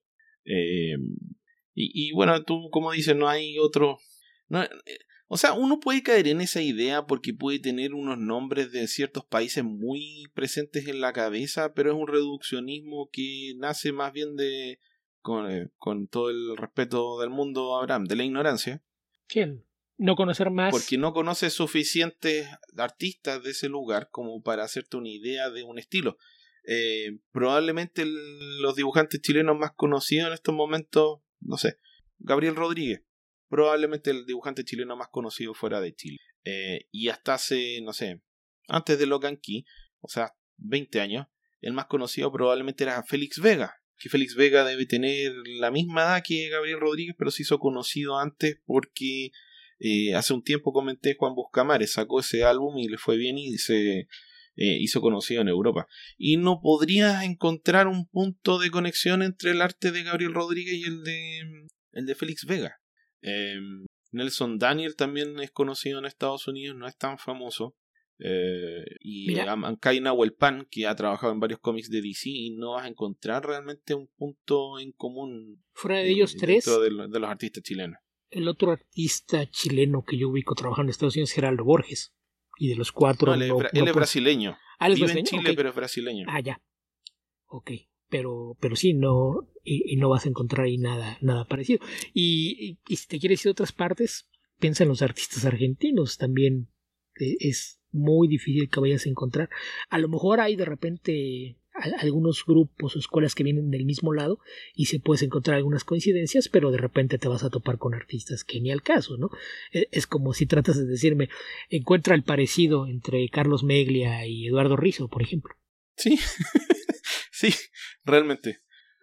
Y bueno, tú como dices, no hay otro... No, o sea, uno puede caer en esa idea porque puede tener unos nombres de ciertos países muy presentes en la cabeza, pero es un reduccionismo que nace más bien con todo el respeto del mundo, Abraham, de la ignorancia. ¿Quién? No conocer más. Porque no conoces suficientes artistas de ese lugar como para hacerte una idea de un estilo. Probablemente los dibujantes chilenos más conocidos en estos momentos, no sé, Gabriel Rodríguez. Probablemente el dibujante chileno más conocido fuera de Chile. Y hasta hace, no sé, antes de Locan Key, o sea, 20 años, el más conocido probablemente era Félix Vega. Que Félix Vega debe tener la misma edad que Gabriel Rodríguez, pero se hizo conocido antes porque hace un tiempo comenté Juan Buscamares sacó ese álbum y le fue bien y se hizo conocido en Europa. Y no podrías encontrar un punto de conexión entre el arte de Gabriel Rodríguez y el de Félix Vega. Nelson Daniel también es conocido en Estados Unidos, no es tan famoso. Y Ankai Nahuelpan, que ha trabajado en varios cómics de DC, y no vas a encontrar realmente un punto en común fuera de ellos tres de los artistas chilenos. El otro artista chileno que yo ubico trabajando en Estados Unidos es Geraldo Borges, y de los cuatro él es brasileño. ¿Él es vive brasileño? En Chile, okay. Pero es brasileño. Ya, ok. Pero sí, no, y no vas a encontrar ahí nada parecido. Y si te quieres ir a otras partes, piensa en los artistas argentinos. También es muy difícil que vayas a encontrar. A lo mejor hay de repente algunos grupos o escuelas que vienen del mismo lado y se puedes encontrar algunas coincidencias, pero de repente te vas a topar con artistas que ni al caso, ¿no? Es como si tratas de decirme, encuentra el parecido entre Carlos Meglia y Eduardo Rizzo, por ejemplo. Sí, sí, realmente.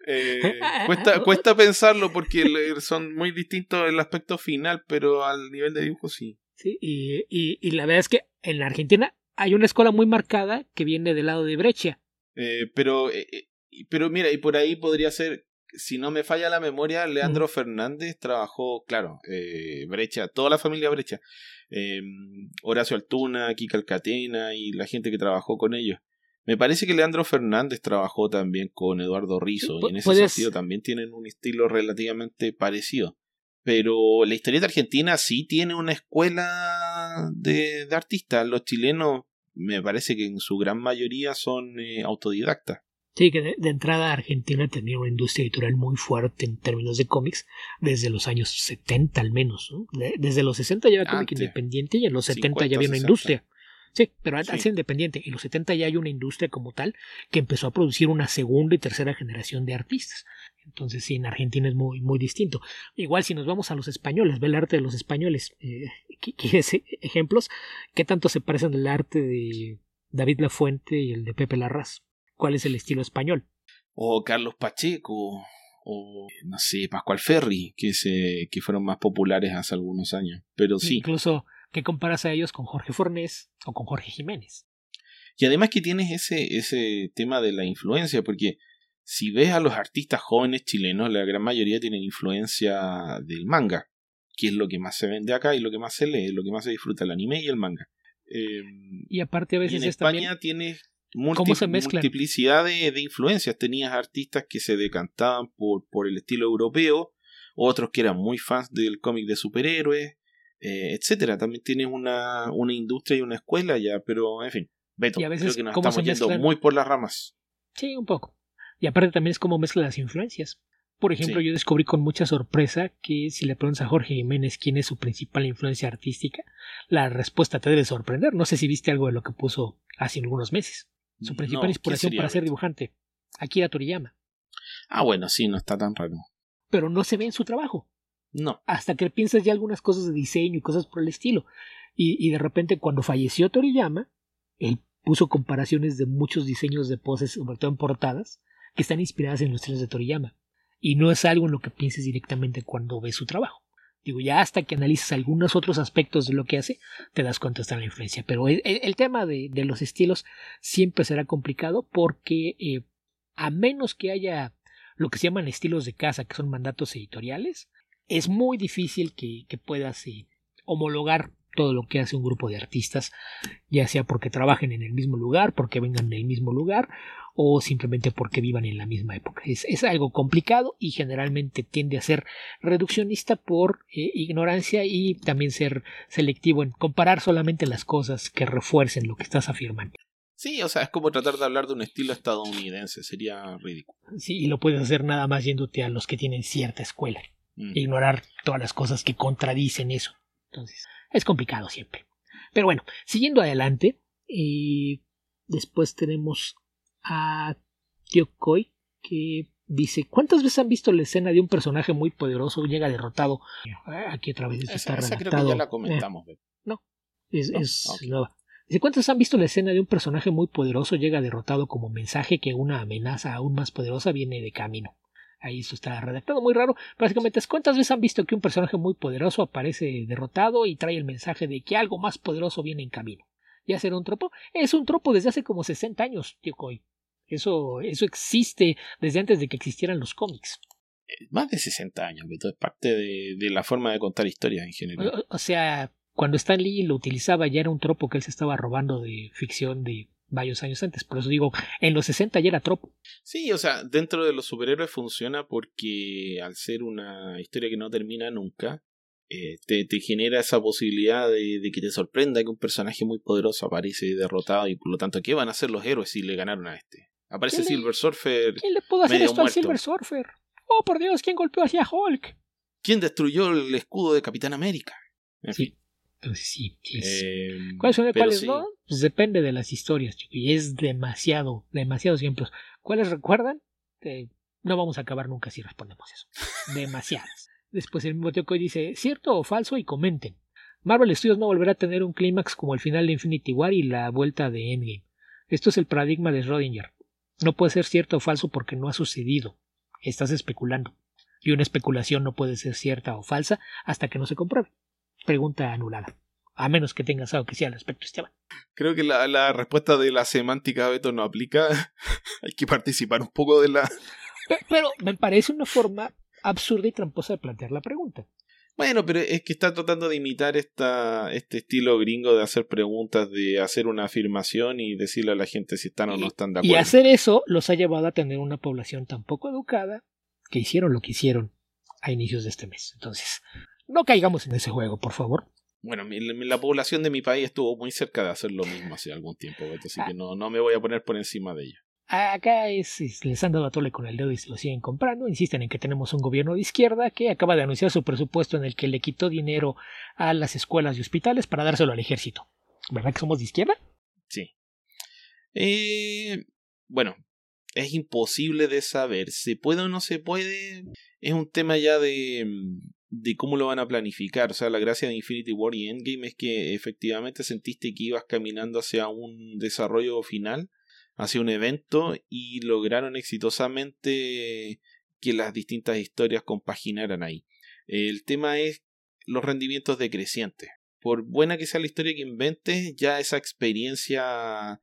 Cuesta pensarlo porque son muy distintos el aspecto final, pero al nivel de dibujo sí. Sí, y la verdad es que en la Argentina hay una escuela muy marcada que viene del lado de Breccia. Pero mira, y por ahí podría ser, si no me falla la memoria, Leandro Fernández trabajó, claro, Breccia, toda la familia Breccia, Horacio Altuna, Kika Alcatena y la gente que trabajó con ellos. Me parece que Leandro Fernández trabajó también con Eduardo Rizzo y en ese sentido también tienen un estilo relativamente parecido. Pero la historieta argentina sí tiene una escuela de artistas. Los chilenos me parece que en su gran mayoría son autodidactas. Sí, que de entrada Argentina tenía una industria editorial muy fuerte en términos de cómics desde los años 70 al menos, ¿no? Desde los 60 ya era cómic independiente y en los 70 ya había una industria. Sí, pero al ser independiente. En los 70 ya hay una industria como tal que empezó a producir una segunda y tercera generación de artistas. Entonces sí, en Argentina es muy, muy distinto. Igual si nos vamos a los españoles, ve el arte de los españoles. ¿Quieres ejemplos? ¿Qué tanto se parecen el arte de David Lafuente y el de Pepe Larraz? ¿Cuál es el estilo español? O Carlos Pacheco, o no sé, Pascual Ferri, que fueron más populares hace algunos años. Pero sí. Incluso, ¿qué comparas a ellos con Jorge Fornés o con Jorge Jiménez? Y además que tienes ese tema de la influencia, porque si ves a los artistas jóvenes chilenos, la gran mayoría tienen influencia del manga, que es lo que más se vende acá y lo que más se lee, lo que más se disfruta, el anime y el manga. Y aparte a veces en España tienes multiplicidad de influencias. Tenías artistas que se decantaban por el estilo europeo, otros que eran muy fans del cómic de superhéroes, etcétera. También tienes una industria y una escuela ya, pero en fin, Beto, y a veces, creo que nos estamos yendo muy por las ramas. Sí, un poco. Y aparte también es como mezcla las influencias. Por ejemplo, yo descubrí con mucha sorpresa que si le preguntas a Jorge Jiménez quién es su principal influencia artística, la respuesta te debe sorprender. No sé si viste algo de lo que puso hace algunos meses. Su principal inspiración para ser dibujante, Akira Toriyama. Ah, bueno, sí, no está tan raro. Pero no se ve en su trabajo. No. Hasta que piensas ya algunas cosas de diseño y cosas por el estilo. Y de repente cuando falleció Toriyama, él puso comparaciones de muchos diseños de poses, sobre todo en portadas, que están inspiradas en los estilos de Toriyama. Y no es algo en lo que pienses directamente cuando ves su trabajo. Digo, ya hasta que analices algunos otros aspectos de lo que hace, te das cuenta de la influencia. Pero el tema de los estilos siempre será complicado porque a menos que haya lo que se llaman estilos de casa, que son mandatos editoriales, es muy difícil que puedas homologar todo lo que hace un grupo de artistas, ya sea porque trabajen en el mismo lugar, porque vengan del mismo lugar o simplemente porque vivan en la misma época. Es algo complicado y generalmente tiende a ser reduccionista por ignorancia y también ser selectivo en comparar solamente las cosas que refuercen lo que estás afirmando. Sí, o sea, es como tratar de hablar de un estilo estadounidense, sería ridículo. Sí, y lo puedes hacer nada más yéndote a los que tienen cierta escuela. Ignorar todas las cosas que contradicen eso. Entonces, es complicado siempre. Pero bueno, siguiendo adelante, después tenemos a Tío Coy, que dice, ¿cuántas veces han visto la escena de un personaje muy poderoso llega derrotado? Aquí otra vez está redactado. Esa creo que ya la comentamos. No, es nueva. Dice, ¿cuántos han visto la escena de un personaje muy poderoso llega derrotado como mensaje que una amenaza aún más poderosa viene de camino? Ahí eso está redactado muy raro. Básicamente es ¿cuántas veces han visto que un personaje muy poderoso aparece derrotado y trae el mensaje de que algo más poderoso viene en camino? ¿Ya será un tropo? Es un tropo desde hace como 60 años, Tío Coy. Eso existe desde antes de que existieran los cómics. Más de 60 años, Beto. Es parte de la forma de contar historias en general. O sea, cuando Stan Lee lo utilizaba ya era un tropo que él se estaba robando de ficción de varios años antes. Por eso digo, en los 60 ya era tropo. Sí, o sea, dentro de los superhéroes funciona porque al ser una historia que no termina nunca, te genera esa posibilidad de que te sorprenda que un personaje muy poderoso aparece derrotado y por lo tanto, ¿qué van a hacer los héroes si le ganaron a este? Aparece Silver Surfer. ¿Quién le pudo hacer esto al Silver Surfer? Oh, por Dios, ¿quién golpeó hacia Hulk? ¿Quién destruyó el escudo de Capitán América? En fin. Entonces sí es... Eh, ¿Cuáles son y pero cuáles sí. no? Pues depende de las historias, chico, y es demasiados ejemplos. ¿Cuáles recuerdan? No vamos a acabar nunca si respondemos eso. Demasiadas. Después el mismo tío Coy dice, ¿cierto o falso? Y comenten. Marvel Studios no volverá a tener un clímax como el final de Infinity War y la vuelta de Endgame. Esto es el paradigma de Schrödinger. No puede ser cierto o falso porque no ha sucedido. Estás especulando. Y una especulación no puede ser cierta o falsa hasta que no se compruebe. Pregunta anulada. A menos que tengas algo que sea al respecto, Esteban. Creo que la respuesta de la semántica, Beto, no aplica. Hay que participar un poco de la... Pero me parece una forma absurda y tramposa de plantear la pregunta. Bueno, pero es que está tratando de imitar este estilo gringo de hacer preguntas, de hacer una afirmación y decirle a la gente si están o no están de acuerdo. Y hacer eso los ha llevado a tener una población tan poco educada que hicieron lo que hicieron a inicios de este mes. Entonces, no caigamos en ese juego, por favor. Bueno, la población de mi país estuvo muy cerca de hacer lo mismo hace algún tiempo, Beto, así que no me voy a poner por encima de ella. Acá les han dado a tole con el dedo y se lo siguen comprando. Insisten en que tenemos un gobierno de izquierda que acaba de anunciar su presupuesto en el que le quitó dinero a las escuelas y hospitales para dárselo al ejército. ¿Verdad que somos de izquierda? Sí. Bueno, es imposible de saber. ¿Se puede o no se puede? Es un tema ya de cómo lo van a planificar. O sea, la gracia de Infinity War y Endgame es que efectivamente sentiste que ibas caminando hacia un desarrollo final, hacia un evento, y lograron exitosamente que las distintas historias compaginaran ahí. El tema es los rendimientos decrecientes. Por buena que sea la historia que inventes, ya esa experiencia,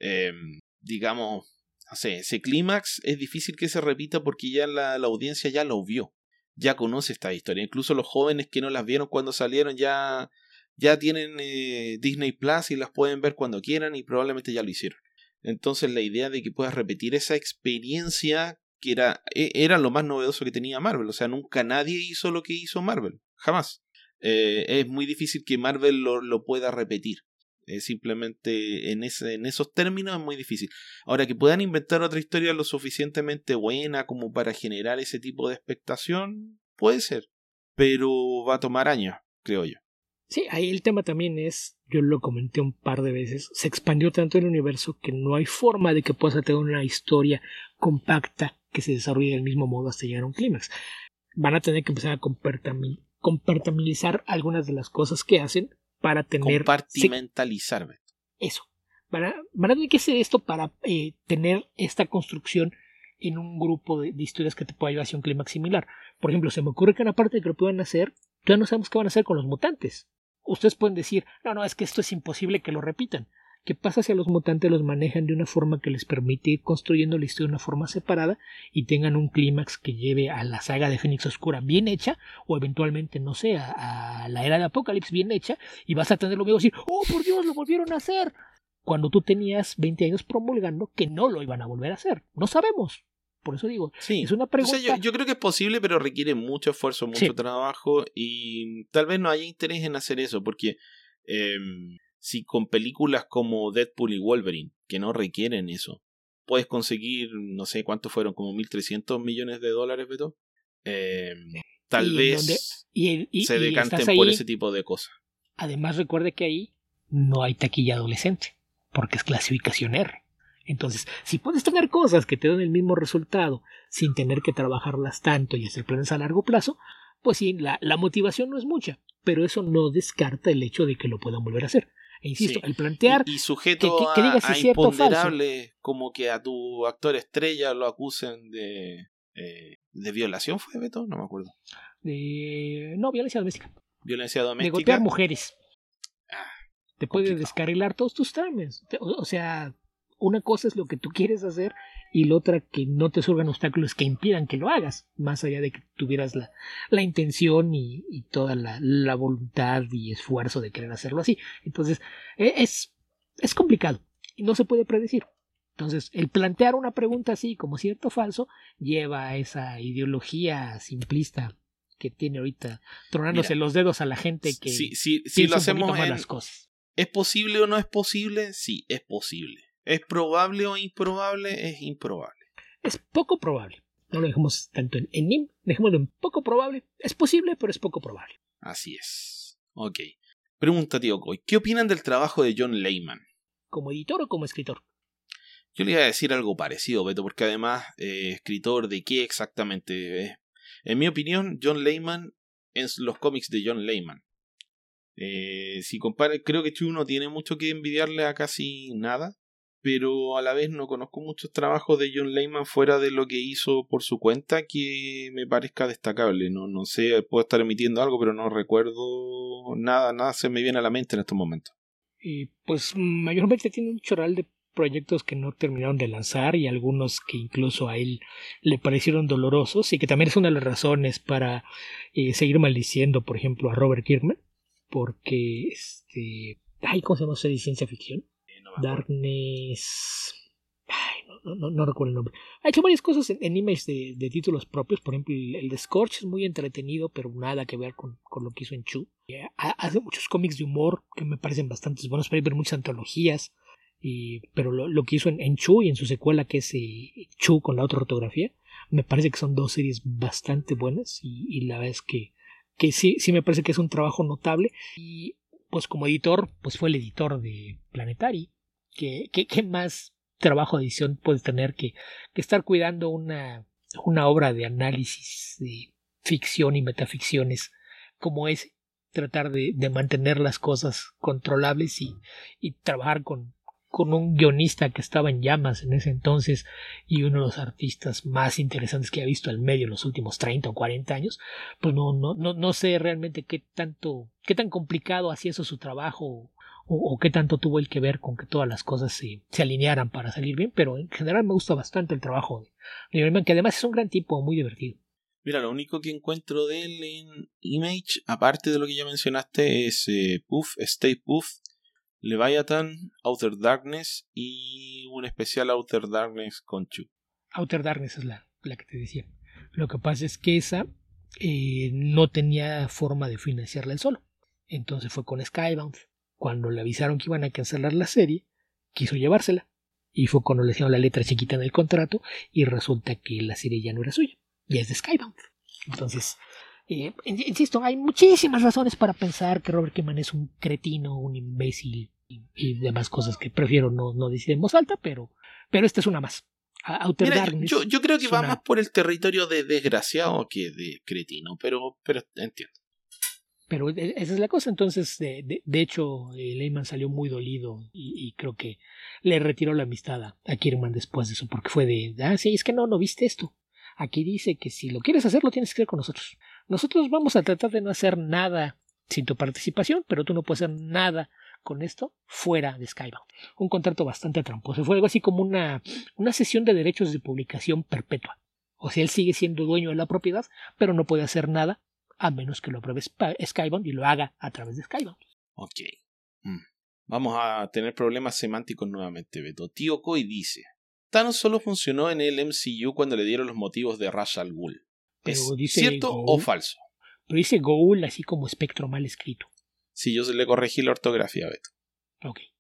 digamos, no sé, ese clímax es difícil que se repita porque ya la audiencia ya lo vio, ya conoce esta historia. Incluso los jóvenes que no las vieron cuando salieron ya tienen Disney Plus y las pueden ver cuando quieran y probablemente ya lo hicieron. Entonces la idea de que puedas repetir esa experiencia que era lo más novedoso que tenía Marvel. O sea, nunca nadie hizo lo que hizo Marvel. Jamás. Es muy difícil que Marvel lo pueda repetir. Simplemente en esos términos es muy difícil. Ahora, que puedan inventar otra historia lo suficientemente buena como para generar ese tipo de expectación, puede ser. Pero va a tomar años, creo yo. Sí, ahí el tema también es, yo lo comenté un par de veces, se expandió tanto el universo que no hay forma de que puedas tener una historia compacta que se desarrolle del mismo modo hasta llegar a un clímax. Van a tener que empezar a compartimentalizar algunas de las cosas que hacen para tener... Compartimentalizar. Eso. Van a tener que hacer esto para tener esta construcción en un grupo de historias que te pueda llevar hacia un clímax similar. Por ejemplo, se me ocurre que una parte de que lo puedan hacer, todavía no sabemos qué van a hacer con los mutantes. Ustedes pueden decir, no, es que esto es imposible que lo repitan. ¿Qué pasa si a los mutantes los manejan de una forma que les permite ir construyendo la historia de una forma separada y tengan un clímax que lleve a la saga de Fénix Oscura bien hecha, o eventualmente, no sé, a la era de Apocalipsis bien hecha, y vas a tenerlo luego decir, ¡oh, por Dios, lo volvieron a hacer! Cuando tú tenías 20 años promulgando que no lo iban a volver a hacer. No sabemos. Por eso digo, sí. Es una pregunta... O sea, yo creo que es posible, pero requiere mucho esfuerzo, mucho trabajo, y tal vez no haya interés en hacer eso, porque si con películas como Deadpool y Wolverine, que no requieren eso, puedes conseguir, no sé cuántos fueron, como $1.300 millones, Beto, tal vez se decanten por ese tipo de cosas. Además, recuerde que ahí no hay taquilla adolescente, porque es clasificación R. Entonces, si puedes tener cosas que te den el mismo resultado sin tener que trabajarlas tanto y hacer planes a largo plazo, pues sí, la motivación no es mucha, pero eso no descarta el hecho de que lo puedan volver a hacer. E insisto, el plantear y sujeto que digas si es cierto o falso, como que a tu actor estrella lo acusen de violación, ¿fue, Beto? No me acuerdo. No, violencia doméstica. Violencia doméstica. De golpear mujeres. Te puedes descarrilar todos tus trámites. O sea, una cosa es lo que tú quieres hacer y la otra que no te surjan obstáculos que impidan que lo hagas, más allá de que tuvieras la intención y toda la voluntad y esfuerzo de querer hacerlo así. Entonces, es complicado y no se puede predecir. Entonces, el plantear una pregunta así como cierto o falso lleva a esa ideología simplista que tiene ahorita tronándose los dedos a la gente que si lo hacemos las cosas. ¿Es posible o no es posible? Sí, es posible. ¿Es probable o improbable? Es improbable. Es poco probable. No lo dejemos tanto en NIM, dejémoslo en poco probable. Es posible, pero es poco probable. Así es. Ok. Pregunta tío Coy, ¿qué opinan del trabajo de John Layman? ¿Como editor o como escritor? Yo le iba a decir algo parecido, Beto, porque además, escritor de qué exactamente. En mi opinión, John Layman es los cómics de John Layman. Si compara, creo que Chu no tiene mucho que envidiarle a casi nada, pero a la vez no conozco muchos trabajos de John Layman fuera de lo que hizo por su cuenta que me parezca destacable. No sé, puedo estar emitiendo algo, pero no recuerdo nada se me viene a la mente en estos momentos. Pues mayormente tiene un choral de proyectos que no terminaron de lanzar y algunos que incluso a él le parecieron dolorosos y que también es una de las razones para seguir maldiciendo, por ejemplo, a Robert Kirkman, porque ¿cómo se llama esa de ciencia ficción? Darkness. No recuerdo el nombre. Ha hecho varias cosas en Image de títulos propios. Por ejemplo, el de Scorch es muy entretenido, pero nada que ver con lo que hizo en Chu. Hace muchos cómics de humor que me parecen bastante buenos. Pero hay ver muchas antologías. Pero lo que hizo en Chu y en su secuela, que es Chu con la otra ortografía, me parece que son dos series bastante buenas. Y la verdad es que sí me parece que es un trabajo notable. Y pues como editor, pues fue el editor de Planetary. ¿Qué más trabajo de edición puedes tener que estar cuidando una obra de análisis de ficción y metaficciones como ese? Tratar de mantener las cosas controlables y trabajar con un guionista que estaba en llamas en ese entonces y uno de los artistas más interesantes que ha visto al medio en los últimos 30 o 40 años, pues no sé realmente qué tan complicado hacía eso su trabajo o qué tanto tuvo él que ver con que todas las cosas se alinearan para salir bien, pero en general me gusta bastante el trabajo de Layman, que además es un gran tipo, muy divertido. Mira, lo único que encuentro de él en Image, aparte de lo que ya mencionaste, es Puff, Stay Puff, Leviathan, Outer Darkness y un especial Outer Darkness con Chu. Outer Darkness es la que te decía. Lo que pasa es que esa no tenía forma de financiarla él solo. Entonces fue con Skybound. Cuando le avisaron que iban a cancelar la serie, quiso llevársela. Y fue cuando le hicieron la letra chiquita en el contrato y resulta que la serie ya no era suya, ya es de Skybound. Entonces, insisto, hay muchísimas razones para pensar que Robert Kirkman es un cretino, un imbécil y demás cosas que prefiero no decir en voz alta, pero esta es una más. Outer Mira, Darkness. Yo creo que va más por el territorio de desgraciado que de cretino, pero entiendo. Pero esa es la cosa. Entonces, de hecho, Layman salió muy dolido y creo que le retiró la amistad a Kirkman después de eso, porque fue sí, es que no viste esto. Aquí dice que si lo quieres hacer, lo tienes que hacer con nosotros. Nosotros vamos a tratar de no hacer nada sin tu participación, pero tú no puedes hacer nada con esto fuera de Skybound. Un contrato bastante tramposo. Fue algo así como una cesión de derechos de publicación perpetua. O sea, él sigue siendo dueño de la propiedad, pero no puede hacer nada a menos que lo apruebe Skybound y lo haga a través de Skybound. Ok. Vamos a tener problemas semánticos nuevamente, Beto. Tío Coy dice: Thanos solo funcionó en el MCU cuando le dieron los motivos de Ra's al Ghul. ¿Es cierto o falso? Pero dice Ghoul así como espectro mal escrito. Sí, yo le corregí la ortografía, Beto. Ok.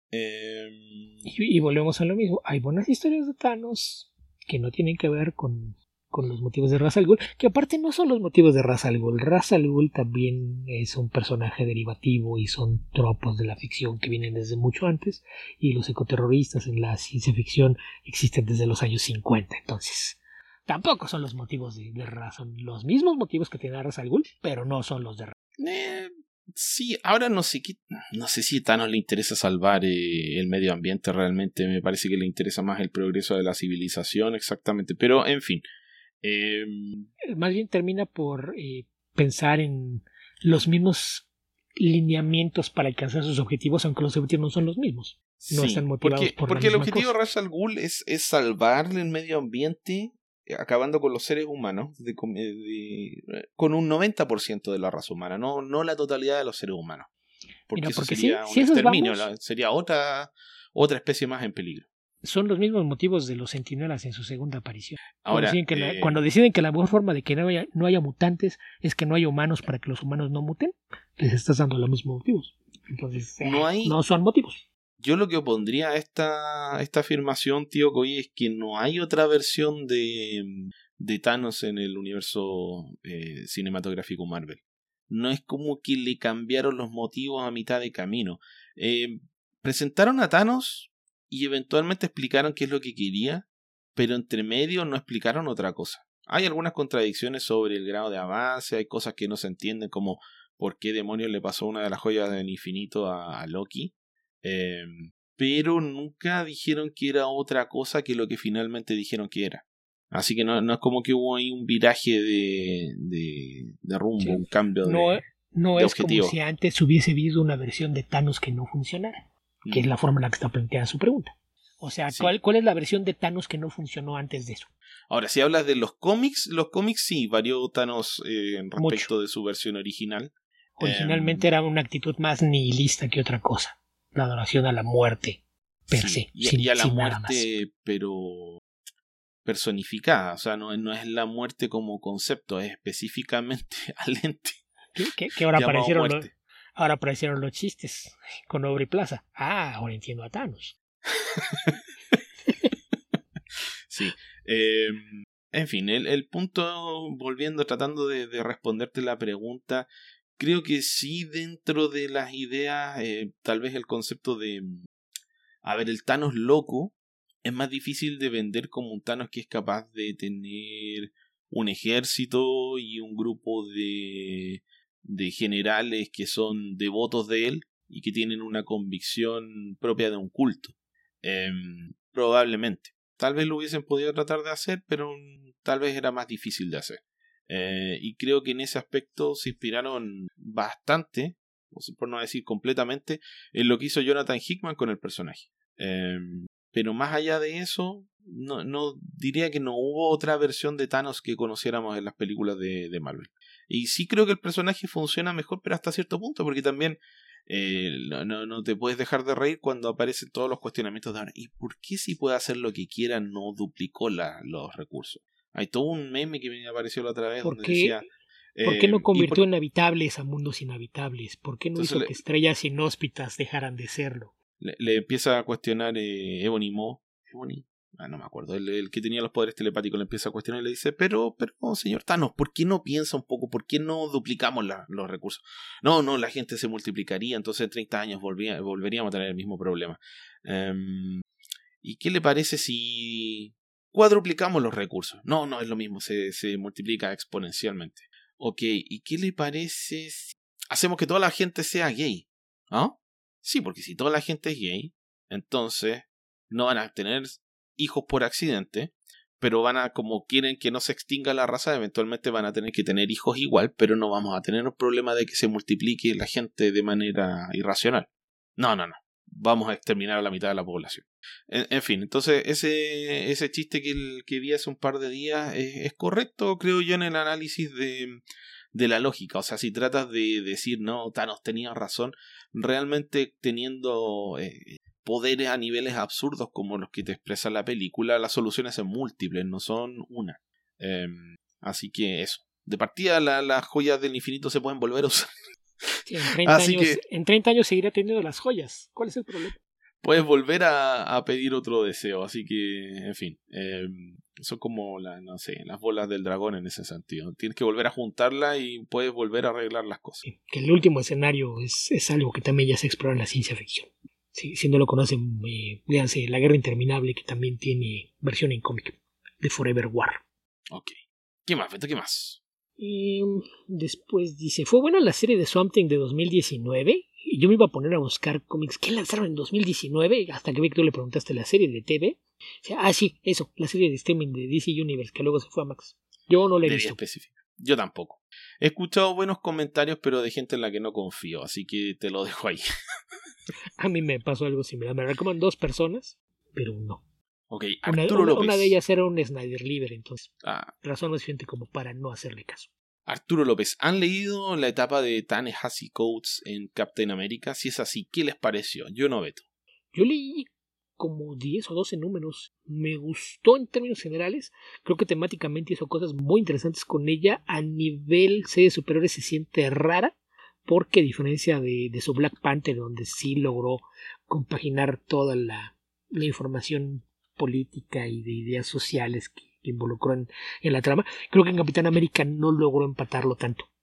Y volvemos a lo mismo. Hay buenas historias de Thanos que no tienen que ver con los motivos de Ra's al Ghul, que aparte no son los motivos de Ra's al Ghul. Ra's al Ghul también es un personaje derivativo y son tropos de la ficción que vienen desde mucho antes, y los ecoterroristas en la ciencia ficción existen desde los años 50, entonces tampoco son los motivos de Ra's, son los mismos motivos que tiene Ra's al Ghul, pero no son los de Ra's. Sí, ahora no sé si a Thanos le interesa salvar el medio ambiente realmente. Me parece que le interesa más el progreso de la civilización, exactamente, pero en fin. Más bien termina por pensar en los mismos lineamientos para alcanzar sus objetivos, aunque los objetivos no son los mismos. No sí, están motivados porque el objetivo de Ra's al Ghul es salvar el medio ambiente, acabando con los seres humanos con un 90% de la raza humana, no la totalidad de los seres humanos. Porque eso sería un exterminio, sería otra especie más en peligro. Son los mismos motivos de los Centinelas en su segunda aparición. Ahora, cuando deciden que la mejor forma de que no haya mutantes es que no haya humanos para que los humanos no muten, les estás dando los mismos motivos. Entonces, no son motivos. Yo lo que opondría a esta afirmación, tío Coy, es que no hay otra versión de Thanos en el universo cinematográfico Marvel. No es como que le cambiaron los motivos a mitad de camino. Presentaron a Thanos y eventualmente explicaron qué es lo que quería, pero entre medio no explicaron otra cosa. Hay algunas contradicciones sobre el grado de avance, hay cosas que no se entienden, como por qué demonios le pasó una de las joyas del infinito a Loki. Pero nunca dijeron que era otra cosa que lo que finalmente dijeron que era. Así que no es como que hubo ahí un viraje de rumbo, sí, un cambio no de es objetivo. Como si antes hubiese habido una versión de Thanos que no funcionara, que es la forma en la que está planteada su pregunta. O sea, sí. ¿Cuál es la versión de Thanos que no funcionó antes de eso? Ahora, si hablas de los cómics sí, varió Thanos respecto mucho de su versión original. Originalmente era una actitud más nihilista que otra cosa. La adoración a la muerte, per se. Y a la muerte, pero personificada. O sea, no es la muerte como concepto, es específicamente al ente. Que ahora aparecieron los chistes con Aubrey Plaza. Ahora entiendo a Thanos. Sí. En fin, el punto, volviendo, tratando de responderte la pregunta, creo que sí, dentro de las ideas, tal vez el concepto de, el Thanos loco es más difícil de vender como un Thanos que es capaz de tener un ejército y un grupo de generales que son devotos de él y que tienen una convicción propia de un culto. Probablemente. Tal vez lo hubiesen podido tratar de hacer, pero tal vez era más difícil de hacer. Y creo que en ese aspecto se inspiraron bastante, por no decir completamente, en lo que hizo Jonathan Hickman con el personaje. Pero más allá de eso, no diría que no hubo otra versión de Thanos que conociéramos en las películas de Marvel. Y sí creo que el personaje funciona mejor, pero hasta cierto punto, porque también no te puedes dejar de reír cuando aparecen todos los cuestionamientos de ahora. ¿Y por qué si puede hacer lo que quiera no duplicó los recursos? Hay todo un meme que me apareció la otra vez donde decía... ¿Por qué no convirtió en habitables a mundos inhabitables? ¿Por qué no hizo que estrellas inhóspitas dejaran de serlo? Le empieza a cuestionar Ebony Maw. ¿Ebony? No me acuerdo. El que tenía los poderes telepáticos le empieza a cuestionar y le dice, pero señor Thanos, ¿por qué no piensa un poco? ¿Por qué no duplicamos los recursos? No, la gente se multiplicaría, entonces en 30 años volveríamos a tener el mismo problema. ¿Y qué le parece si cuadruplicamos los recursos? No es lo mismo, se multiplica exponencialmente. Ok, ¿y qué le parece si hacemos que toda la gente sea gay? ¿Ah? Sí, porque si toda la gente es gay, entonces no van a tener hijos por accidente, pero como quieren que no se extinga la raza, eventualmente van a tener que tener hijos igual, pero no vamos a tener un problema de que se multiplique la gente de manera irracional. No. Vamos a exterminar a la mitad de la población. En fin, entonces ese chiste que vi hace un par de días es correcto, creo yo, en el análisis de la lógica. O sea, si tratas de decir, no, Thanos tenía razón, realmente teniendo poderes a niveles absurdos como los que te expresa la película, las soluciones son múltiples, no son una. Así que eso. De partida, las joyas del infinito se pueden volver a usar. Sí, en 30 años seguirá teniendo las joyas. ¿Cuál es el problema? Puedes volver a pedir otro deseo. Así que, en fin. Son como las bolas del dragón en ese sentido. Tienes que volver a juntarla y puedes volver a arreglar las cosas. Sí, que el último escenario es algo que también ya se explora en la ciencia ficción. Sí, si no lo conocen, véanse La Guerra Interminable, que también tiene versión en cómic de Forever War. Ok. ¿Qué más, Beto? ¿Qué más? Después dice, fue buena la serie de Swamp Thing de 2019 y yo me iba a poner a buscar cómics que lanzaron en 2019 hasta que vi que tú le preguntaste la serie de TV. O sea, sí, eso, la serie de streaming de DC Universe que luego se fue a Max. Yo no la he visto. Específica. Yo tampoco. He escuchado buenos comentarios, pero de gente en la que no confío, así que te lo dejo ahí. A mí me pasó algo similar. Me recomiendan 2 personas, pero no. Ok, Arturo López. Una de ellas era un Snyder Lieber, entonces razón no es suficiente como para no hacerle caso. Arturo López, ¿han leído la etapa de Ta-Nehisi Coates en Captain America? Si es así, ¿qué les pareció? Yo no, Beto. Yo leí como 10 o 12 números. Me gustó en términos generales. Creo que temáticamente hizo cosas muy interesantes con ella. A nivel serie superiores se siente rara, porque a diferencia de su Black Panther, donde sí logró compaginar toda la información política y de ideas sociales que involucró en la trama, creo que en Capitán América no logró empatarlo tanto.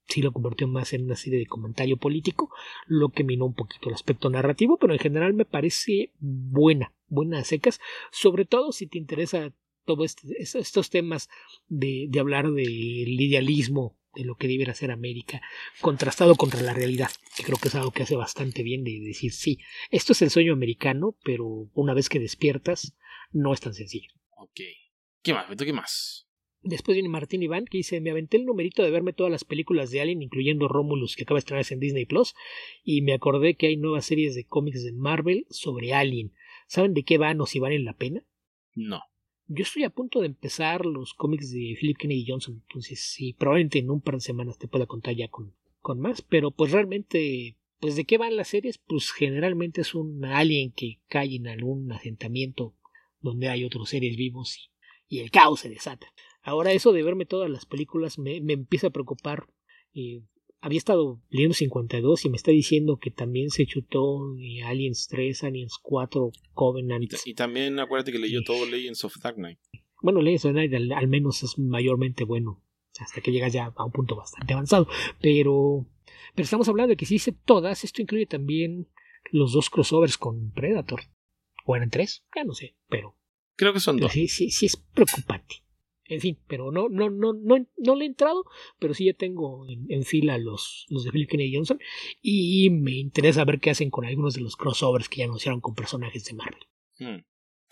sí lo convirtió más en una serie de comentario político, lo que minó un poquito el aspecto narrativo, pero en general me parece buena a secas, sobre todo si te interesa todo estos temas de hablar del idealismo de lo que debiera ser América, contrastado contra la realidad, que creo que es algo que hace bastante bien de decir, sí, esto es el sueño americano, pero una vez que despiertas, no es tan sencillo. Ok. ¿Qué más, Beto? ¿Qué más? Después viene Martín Iván, que dice, me aventé el numerito de verme todas las películas de Alien, incluyendo Romulus, que acaba de estrenarse en Disney Plus, y me acordé que hay nuevas series de cómics de Marvel sobre Alien. ¿Saben de qué van o si valen la pena? No. Yo estoy a punto de empezar los cómics de Philip Kennedy Johnson, entonces sí, probablemente en un par de semanas te pueda contar ya con más, pero pues realmente, pues de qué van las series, pues generalmente es un alien que cae en algún asentamiento donde hay otros seres vivos y el caos se desata. Ahora eso de verme todas las películas me empieza a preocupar. Había estado leyendo 52 y me está diciendo que también se chutó Aliens 3, Aliens 4, Covenant. Y también acuérdate que leyó todo Legends of Dark Knight. Bueno, Legends of Dark Knight al menos es mayormente bueno, hasta que llegas ya a un punto bastante avanzado. Pero estamos hablando de que si hice todas, esto incluye también los 2 crossovers con Predator. ¿O eran 3? Ya no sé, pero creo que son 2. Sí es preocupante. En fin, pero no le he entrado, pero sí ya tengo en fila los de Philip Kennedy Johnson y me interesa ver qué hacen con algunos de los crossovers que ya anunciaron con personajes de Marvel.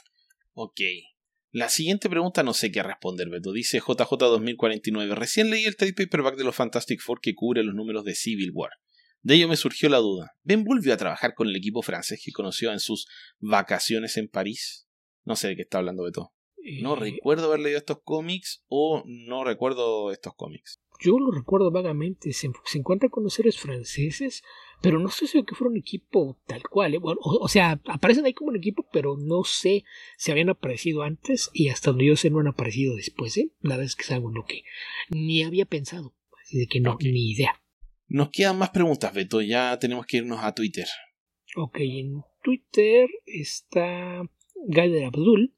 Ok. La siguiente pregunta no sé qué responder, Beto. Dice JJ2049. Recién leí el trade paperback de los Fantastic Four que cubre los números de Civil War. De ello me surgió la duda. ¿Ben volvió a trabajar con el equipo francés que conoció en sus vacaciones en París? No sé de qué está hablando Beto. No recuerdo haber leído estos cómics o no recuerdo estos cómics. Yo lo recuerdo vagamente. Se encuentra con los seres franceses, pero no sé si que fuera un equipo tal cual. Bueno, o sea, aparecen ahí como un equipo, pero no sé si habían aparecido antes y hasta donde yo sé no han aparecido después. La verdad es que es algo en lo que ni había pensado. Así de que no, Okay. Ni idea. Nos quedan más preguntas, Beto. Ya tenemos que irnos a Twitter. Ok, en Twitter está Gaider Abdul,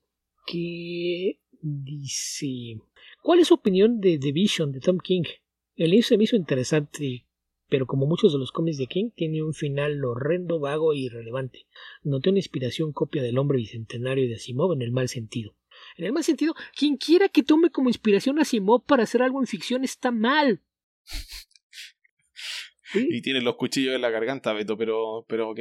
que dice: ¿cuál es su opinión de The Vision de Tom King? El inicio se me hizo interesante, pero como muchos de los cómics de King, tiene un final horrendo, vago e irrelevante. Noté una inspiración copia del Hombre Bicentenario de Asimov en el mal sentido. En el mal sentido, quien quiera que tome como inspiración a Asimov para hacer algo en ficción está mal. ¿Sí? Y tiene los cuchillos en la garganta, Beto, pero ok.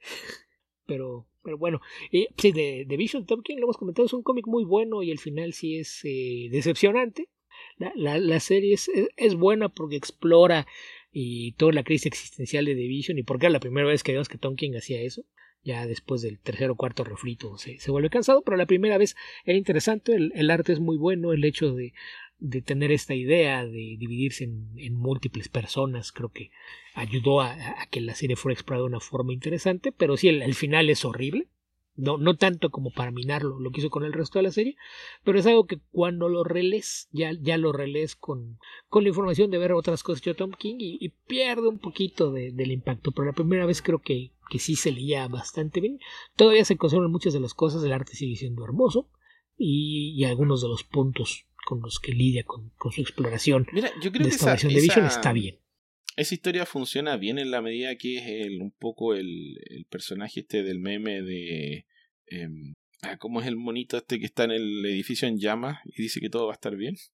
Pero bueno, sí, de Vision Tom King lo hemos comentado, es un cómic muy bueno y el final sí es decepcionante. La serie es buena porque explora toda la crisis existencial de The Vision y porque era la primera vez que vemos que Tom King hacía eso. Ya después del tercer o cuarto refrito se vuelve cansado, pero la primera vez era interesante, el arte es muy bueno, el hecho de tener esta idea de dividirse en múltiples personas, creo que ayudó a que la serie fuera explorada de una forma interesante, pero sí, el final es horrible. No tanto como para minarlo lo que hizo con el resto de la serie, pero es algo que cuando lo relees, ya lo relees con la información de ver otras cosas de Tom King y pierde un poquito del impacto, pero la primera vez creo que sí se leía bastante bien. Todavía se conservan muchas de las cosas, el arte sigue siendo hermoso y algunos de los puntos con los que lidia con su exploración. Mira, yo creo de que esta versión de Vision está bien. Esa historia funciona bien en la medida que es un poco el personaje este del meme de... ¿cómo es el monito este que está en el edificio en llamas y dice que todo va a estar bien?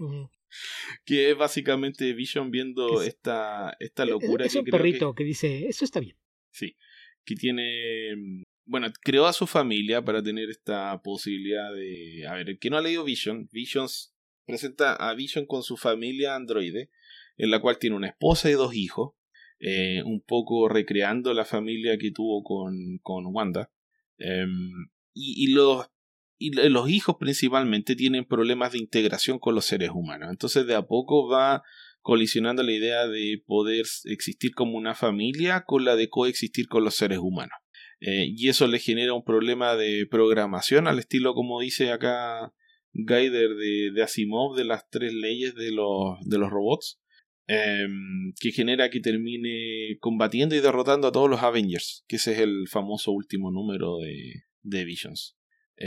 Que es básicamente Vision viendo esta locura. Es un perrito que dice, esto está bien. Sí, que tiene... Bueno, creó a su familia para tener esta posibilidad de... A ver, el que no ha leído Vision presenta a Vision con su familia androide, en la cual tiene una esposa y 2 hijos, un poco recreando la familia que tuvo con Wanda. Y los hijos principalmente tienen problemas de integración con los seres humanos. Entonces de a poco va colisionando la idea de poder existir como una familia con la de coexistir con los seres humanos. Y eso le genera un problema de programación al estilo, como dice acá Gaider de Asimov, de las 3 leyes de los robots, que genera que termine combatiendo y derrotando a todos los Avengers, que ese es el famoso último número de Visions.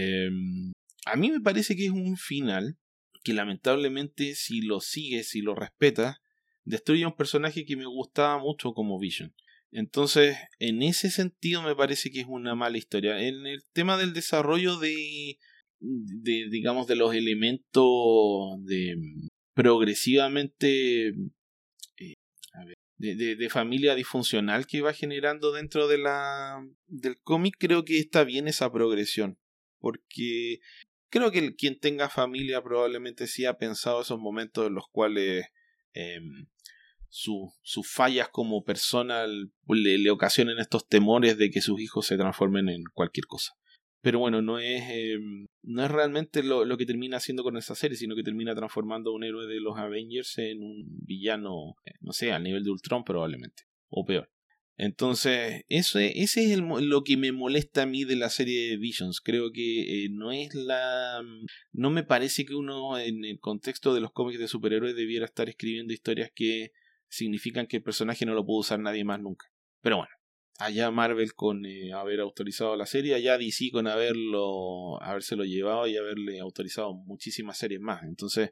A mí me parece que es un final que lamentablemente, si lo sigues, si lo respetas, destruye a un personaje que me gustaba mucho como Vision. Entonces, en ese sentido me parece que es una mala historia. En el tema del desarrollo digamos, de los elementos de progresivamente de familia disfuncional que va generando dentro del cómic, creo que está bien esa progresión, porque creo que quien tenga familia probablemente sí ha pensado esos momentos en los cuales sus fallas como persona le ocasionan estos temores de que sus hijos se transformen en cualquier cosa. Pero bueno, no es realmente lo que termina haciendo con esa serie, sino que termina transformando a un héroe de los Avengers en un villano, no sé, al nivel de Ultron probablemente, o peor. Entonces, ese es lo que me molesta a mí de la serie de Visions. Creo que no me parece que uno, en el contexto de los cómics de superhéroes, debiera estar escribiendo historias que significan que el personaje no lo puede usar nadie más nunca. Pero bueno, allá Marvel con haber autorizado la serie, allá DC con habérselo llevado y haberle autorizado muchísimas series más. Entonces,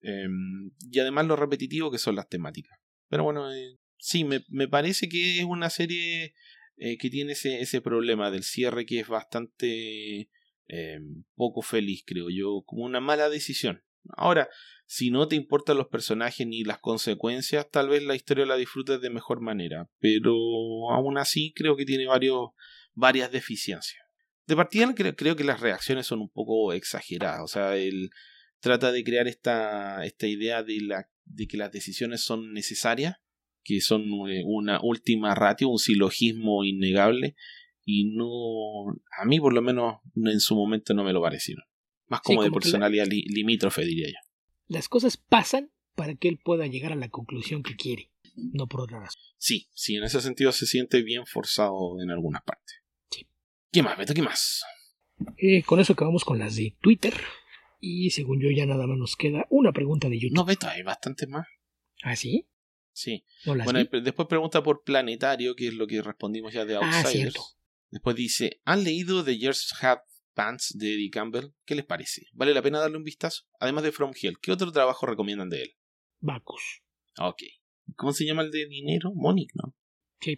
y además lo repetitivo que son las temáticas. Pero bueno, sí, me parece que es una serie que tiene ese problema del cierre que es bastante poco feliz, creo yo, como una mala decisión. Ahora, si no te importan los personajes ni las consecuencias, tal vez la historia la disfrutes de mejor manera, pero aún así creo que tiene varias deficiencias. De partida creo que las reacciones son un poco exageradas, o sea, él trata de crear esta idea de que las decisiones son necesarias, que son una última ratio, un silogismo innegable, y no, a mí por lo menos en su momento no me lo parecieron. Más como de personalidad limítrofe, diría yo. Las cosas pasan para que él pueda llegar a la conclusión que quiere, no por otra razón. Sí, en ese sentido se siente bien forzado en algunas partes. Sí. ¿Qué más, Beto? ¿Qué más? Con eso acabamos con las de Twitter. Y según yo ya nada más nos queda una pregunta de YouTube. No, Beto, hay bastantes más. ¿Ah, sí? Sí. ¿No bueno, después pregunta por Planetario, que es lo que respondimos ya de Outsiders. Cierto. Después dice, ¿han leído The Years Have Pants de Eddie Campbell? ¿Qué les parece? ¿Vale la pena darle un vistazo? Además de From Hell, ¿qué otro trabajo recomiendan de él? Bacchus. Ok. ¿Cómo se llama el de dinero? Monique, ¿no? Sí.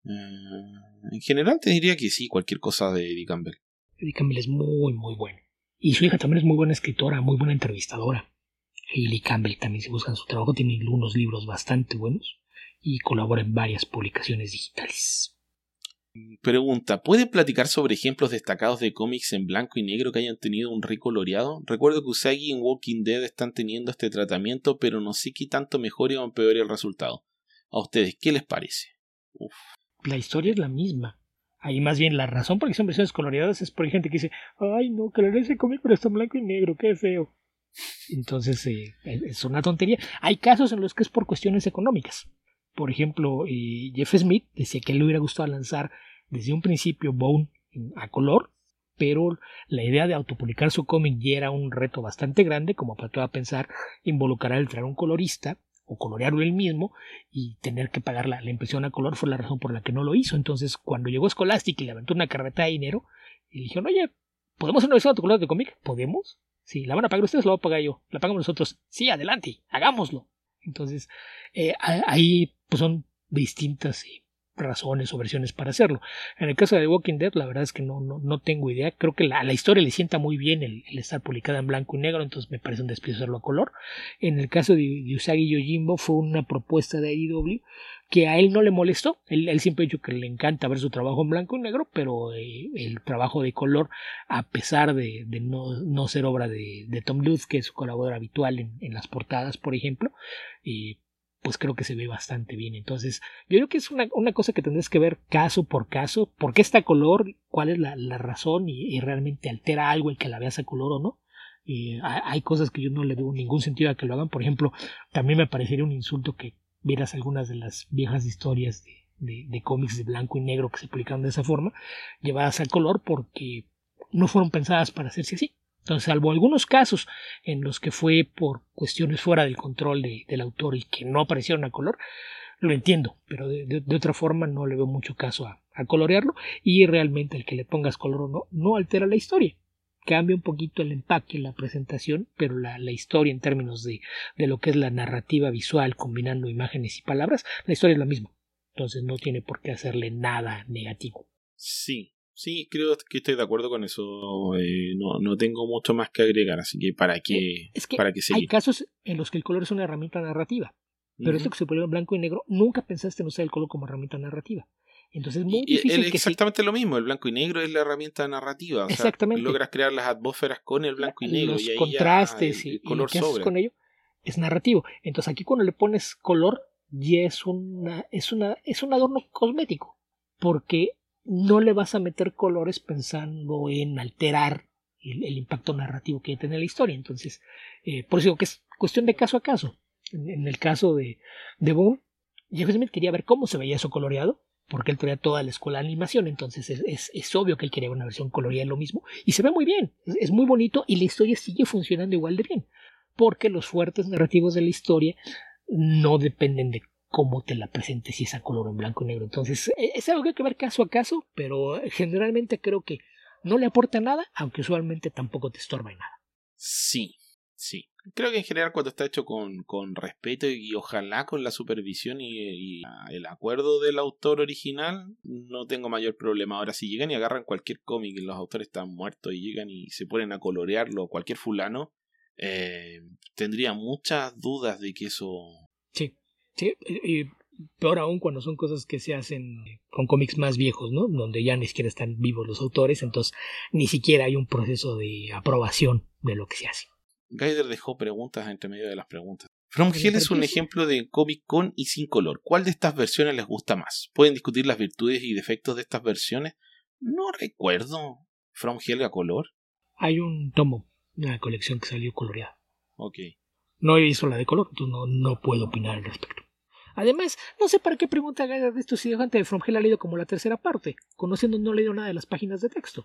En general te diría que sí, cualquier cosa de Eddie Campbell. Eddie Campbell es muy, muy bueno. Y su hija también es muy buena escritora, muy buena entrevistadora. Hayley Campbell también, si buscan su trabajo, tiene unos libros bastante buenos y colabora en varias publicaciones digitales. Pregunta, ¿puede platicar sobre ejemplos destacados de cómics en blanco y negro que hayan tenido un recoloreado? Recuerdo que Usagi y Walking Dead están teniendo este tratamiento, pero no sé qué tanto mejore o empeore el resultado. ¿A ustedes qué les parece? Uf. La historia es la misma. Ahí más bien la razón por qué son versiones coloreadas es por gente que dice, ay no, que ese cómic pero está en blanco y negro, qué feo. Entonces es una tontería. Hay casos en los que es por cuestiones económicas. Por ejemplo, Jeff Smith decía que le hubiera gustado lanzar desde un principio Bone a color, pero la idea de autopublicar su cómic ya era un reto bastante grande, como para todo a pensar involucrar el traer un colorista o colorearlo él mismo y tener que pagar la impresión a color fue la razón por la que no lo hizo. Entonces, cuando llegó Scholastic y le aventó una carreta de dinero, y dijeron, oye, ¿podemos hacer una versión autocolor de cómic? ¿Podemos? Sí, ¿la van a pagar ustedes o la voy a pagar yo? ¿La pagamos nosotros? Sí, adelante, hagámoslo. Entonces, ahí pues son distintas razones o versiones para hacerlo. En el caso de The Walking Dead, la verdad es que no tengo idea. Creo que la historia le sienta muy bien el estar publicada en blanco y negro, entonces me parece un despido hacerlo a color. En el caso de Usagi Yojimbo fue una propuesta de IDW que a él no le molestó. Él siempre ha dicho que le encanta ver su trabajo en blanco y negro, pero el trabajo de color, a pesar de no ser obra de Tom Luth, que es su colaborador habitual en las portadas, por ejemplo, pues creo que se ve bastante bien. Entonces, yo creo que es una cosa que tendrás que ver caso por caso, por qué está a color, cuál es la razón y realmente altera algo el que la veas a color o no. Hay cosas que yo no le veo ningún sentido a que lo hagan. Por ejemplo, también me parecería un insulto que vieras algunas de las viejas historias de cómics de blanco y negro que se publicaron de esa forma, llevadas a color porque no fueron pensadas para hacerse así. Entonces, salvo algunos casos en los que fue por cuestiones fuera del control del autor y que no aparecieron a color, lo entiendo, pero de otra forma no le veo mucho caso a colorearlo, y realmente el que le pongas color o no altera la historia. cambia un poquito el empaque, la presentación, pero la historia en términos de lo que es la narrativa visual combinando imágenes y palabras, la historia es la misma. Entonces no tiene por qué hacerle nada negativo. Sí, creo que estoy de acuerdo con eso. No tengo mucho más que agregar, así que para qué seguir. Hay casos en los que el color es una herramienta narrativa, pero esto que se pone en blanco y negro, nunca pensaste en usar el color como herramienta narrativa. Entonces es muy difícil es exactamente lo mismo, el blanco y negro es la herramienta narrativa. O exactamente. Sea, logras crear las atmósferas con el blanco y negro. Los y ahí contrastes el y color lo que haces sobra. con ello es narrativo. Entonces aquí cuando le pones color ya es un adorno cosmético, porque no le vas a meter colores pensando en alterar el impacto narrativo que tiene la historia. Entonces, por eso digo que es cuestión de caso a caso. En el caso de Boone, Jeff Smith quería ver cómo se veía eso coloreado, porque él traía toda la escuela de animación, entonces es obvio que él quería una versión colorida de lo mismo, y se ve muy bien, es muy bonito, y la historia sigue funcionando igual de bien, porque los fuertes narrativos de la historia no dependen de cómo te la presentes, si es a color en blanco y negro. Entonces es algo que hay que ver caso a caso, pero generalmente creo que no le aporta nada, aunque usualmente tampoco te estorba en nada. Sí. Creo que en general cuando está hecho con respeto y ojalá con la supervisión y el acuerdo del autor original, no tengo mayor problema. Ahora, si llegan y agarran cualquier cómic y los autores están muertos y llegan y se ponen a colorearlo, cualquier fulano, tendría muchas dudas de que eso... Sí, y peor aún cuando son cosas que se hacen con cómics más viejos, ¿no? Donde ya ni siquiera están vivos los autores, entonces ni siquiera hay un proceso de aprobación de lo que se hace. Gaider dejó preguntas entre medio de las preguntas. From Hell es un ejemplo de cómic con y sin color. ¿Cuál de estas versiones les gusta más? ¿Pueden discutir las virtudes y defectos de estas versiones? No recuerdo. ¿From Hell a color? Hay un tomo, una colección que salió coloreada. Ok. No he visto la de color, entonces no puedo opinar al respecto. Además, no sé para qué pregunta Gaider de esto si dejante de From Hell ha leído como la tercera parte. Conociendo no ha leído nada de las páginas de texto.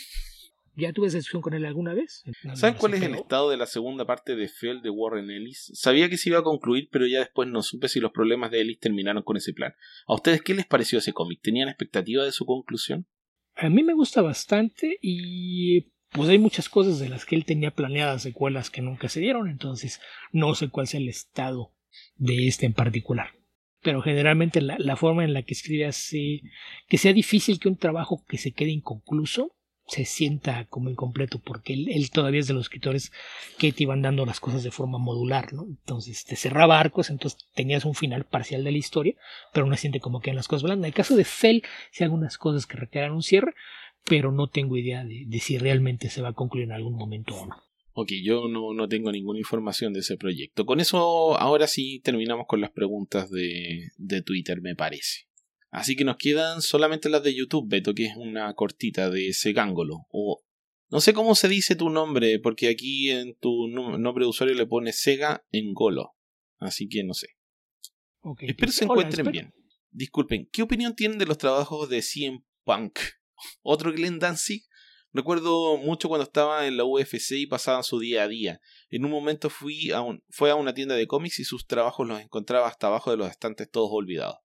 ¿Ya tuve esa discusión con él alguna vez? ¿Saben cuál es el estado de la segunda parte de Fell de Warren Ellis? Sabía que se iba a concluir, pero ya después no supe si los problemas de Ellis terminaron con ese plan. ¿A ustedes qué les pareció ese cómic? ¿Tenían expectativa de su conclusión? A mí me gusta bastante y pues hay muchas cosas de las que él tenía planeadas secuelas que nunca se dieron, entonces no sé cuál sea el estado de este en particular. Pero generalmente la forma en la que escribe hace que sea difícil que un trabajo que se quede inconcluso se sienta como incompleto, porque él todavía es de los escritores que te iban dando las cosas de forma modular, ¿no? Entonces te cerraba arcos, entonces tenías un final parcial de la historia, pero no siente como quedan las cosas blandas. En el caso de Fell, sí hay algunas cosas que requieran un cierre, pero no tengo idea de si realmente se va a concluir en algún momento o no. Ok, yo no tengo ninguna información de ese proyecto. Con eso, ahora sí terminamos con las preguntas de Twitter, me parece. Así que nos quedan solamente las de YouTube, Beto, que es una cortita de Segángolo. O no sé cómo se dice tu nombre, porque aquí en tu nombre de usuario le pones Sega Engolo. Así que no sé. Okay, espero se encuentren bien. Disculpen, ¿qué opinión tienen de los trabajos de CM Punk? ¿Otro Glenn Danzig? Recuerdo mucho cuando estaba en la UFC y pasaban su día a día. En un momento fue a una tienda de cómics y sus trabajos los encontraba hasta abajo de los estantes todos olvidados.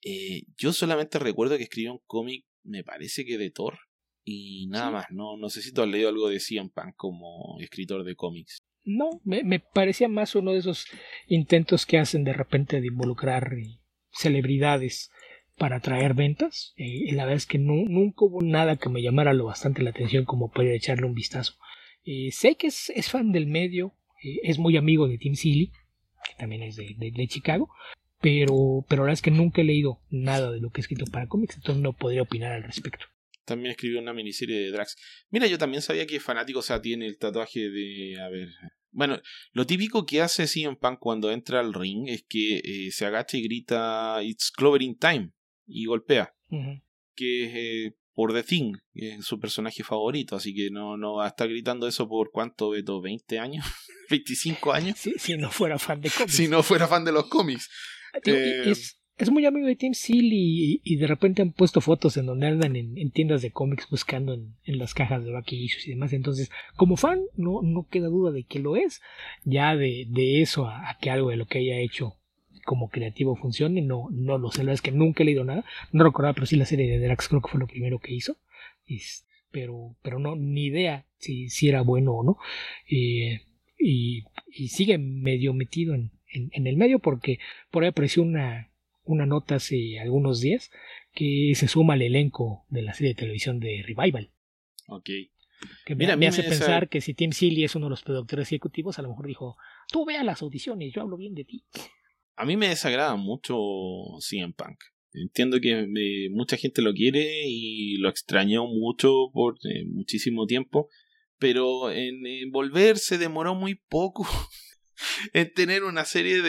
Yo solamente recuerdo que escribió un cómic, me parece que de Thor, y nada más. No sé si tú has leído algo de CM Punk como escritor de cómics. No, me parecía más uno de esos intentos que hacen de repente de involucrar celebridades para atraer ventas. La verdad es que nunca hubo nada que me llamara lo bastante la atención como para echarle un vistazo. Sé que es fan del medio, es muy amigo de Tim Seeley, que también es de Chicago, pero la verdad es que nunca he leído nada de lo que he escrito para cómics, entonces no podría opinar al respecto. También escribió una miniserie de Drax. Mira, yo también sabía que es fanático, o sea, tiene el tatuaje de... A ver... Bueno, lo típico que hace CM Punk cuando entra al ring es que se agacha y grita It's Clovering Time y golpea. Que es por The Thing, que es su personaje favorito, así que no va a estar gritando eso por ¿cuánto, Beto? ¿20 años? ¿25 años? Sí, si no fuera fan de cómics. Si no fuera fan de los cómics. Es muy amigo de Tim Seeley y de repente han puesto fotos en donde andan en tiendas de cómics buscando en las cajas de Back Issues y demás. Entonces, como fan, no queda duda de que lo es. Ya de eso a que algo de lo que haya hecho como creativo funcione, no lo sé. La verdad es que nunca he leído nada. No recordaba, pero sí la serie de Drax creo que fue lo primero que hizo. Pero no, ni idea si era bueno o no. Y sigue medio metido en el medio, porque por ahí apareció una nota hace algunos días que se suma al elenco de la serie de televisión de Revival. Ok. Que Mira, me hace pensar que si Tim Seeley es uno de los productores ejecutivos, a lo mejor dijo, tú ve a las audiciones, yo hablo bien de ti. A mí me desagrada mucho CM Punk. Entiendo que mucha gente lo quiere y lo extrañó mucho por muchísimo tiempo, pero en volver se demoró muy poco en tener una serie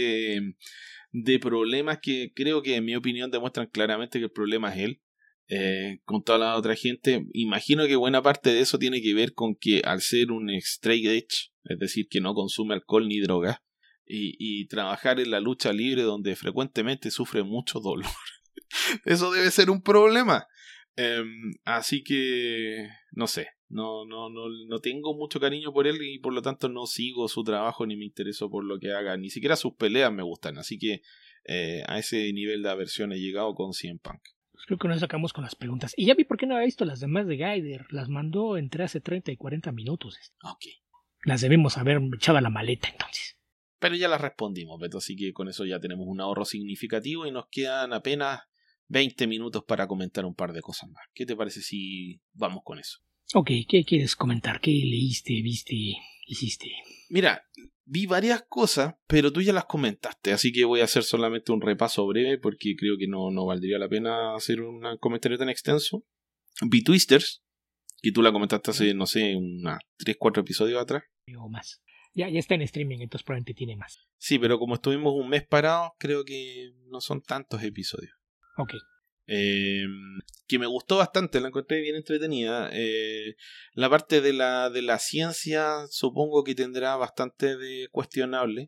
de problemas que creo que, en mi opinión, demuestran claramente que el problema es él. Con toda la otra gente, imagino que buena parte de eso tiene que ver con que al ser un straight edge, es decir, que no consume alcohol ni drogas, y trabajar en la lucha libre donde frecuentemente sufre mucho dolor, eso debe ser un problema. Así que no sé, no tengo mucho cariño por él y por lo tanto no sigo su trabajo ni me intereso por lo que haga, ni siquiera sus peleas me gustan, así que a ese nivel de aversión he llegado con CM Punk. Pues creo que nos sacamos con las preguntas. Y ya vi por qué no había visto las demás de Gaider. Las mandó entre hace 30 y 40 minutos. Ok. Las debemos haber echado a la maleta entonces. Pero ya las respondimos, Beto, así que con eso ya tenemos un ahorro significativo y nos quedan apenas 20 minutos para comentar un par de cosas más. ¿Qué te parece si vamos con eso? Ok, ¿qué quieres comentar? ¿Qué leíste, viste, hiciste? Mira, vi varias cosas, pero tú ya las comentaste, así que voy a hacer solamente un repaso breve porque creo que no valdría la pena hacer un comentario tan extenso. Vi Twisters, que tú la comentaste hace, no sé, unas 3-4 episodios atrás. O más. Ya está en streaming, entonces probablemente tiene más. Sí, pero como estuvimos un mes parados, creo que no son tantos episodios. Ok. Que me gustó bastante, la encontré bien entretenida. La parte de la ciencia supongo que tendrá bastante de cuestionable,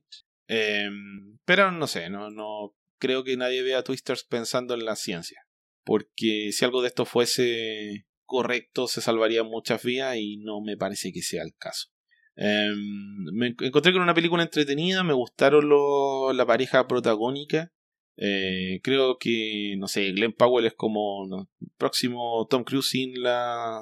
pero no sé, no creo que nadie vea Twisters pensando en la ciencia, porque si algo de esto fuese correcto se salvaría muchas vidas y no me parece que sea el caso. Me encontré con una película entretenida, me gustaron la pareja protagónica. Creo que, no sé, Glenn Powell es como próximo Tom Cruise sin la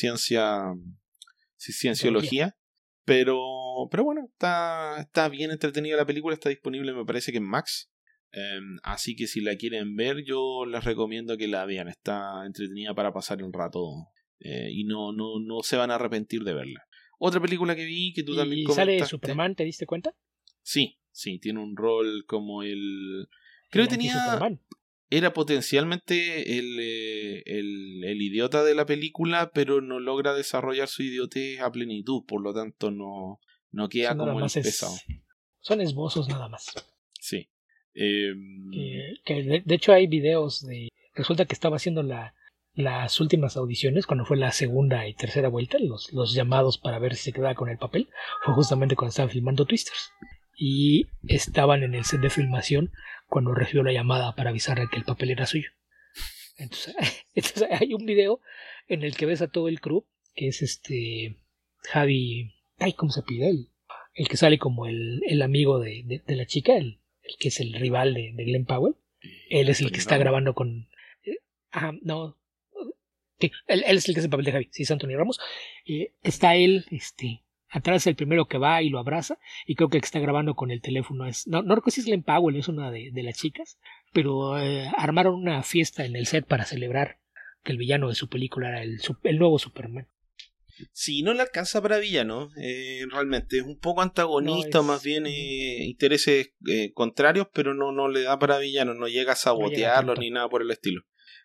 cienciología, pero bueno, está bien entretenida la película, está disponible me parece que en Max, así que si la quieren ver yo les recomiendo que la vean, está entretenida para pasar el rato y no se van a arrepentir de verla. Otra película que vi que tú también comentaste. ¿Y sale Superman, te diste cuenta? Sí, tiene un rol como el... Creo que era potencialmente el idiota de la película, pero no logra desarrollar su idiotez a plenitud, por lo tanto no queda como el pesado. Son esbozos nada más. Sí. Que de hecho hay videos de... Resulta que estaba haciendo las últimas audiciones, cuando fue la segunda y tercera vuelta, los llamados para ver si se quedaba con el papel, fue justamente cuando estaban filmando Twisters. Y estaban en el set de filmación cuando recibió la llamada para avisarle que el papel era suyo. Entonces hay un video en el que ves a todo el crew, que es Javi, ¿cómo se pide? El que sale como el amigo de la chica, el que es el rival de Glenn Powell. Él es el que está grabando con... no. Sí, él es el que hace el papel de Javi, sí, es Anthony Ramos. Está él, atrás el primero que va y lo abraza, y creo que el que está grabando con el teléfono es, no recuerdo si es Glenn Powell, es una de las chicas, pero armaron una fiesta en el set para celebrar que el villano de su película era el nuevo Superman. Sí, no le alcanza para villano, realmente es un poco antagonista, más bien intereses contrarios, pero no le da para villano, no llega a sabotearlo ni nada por el estilo.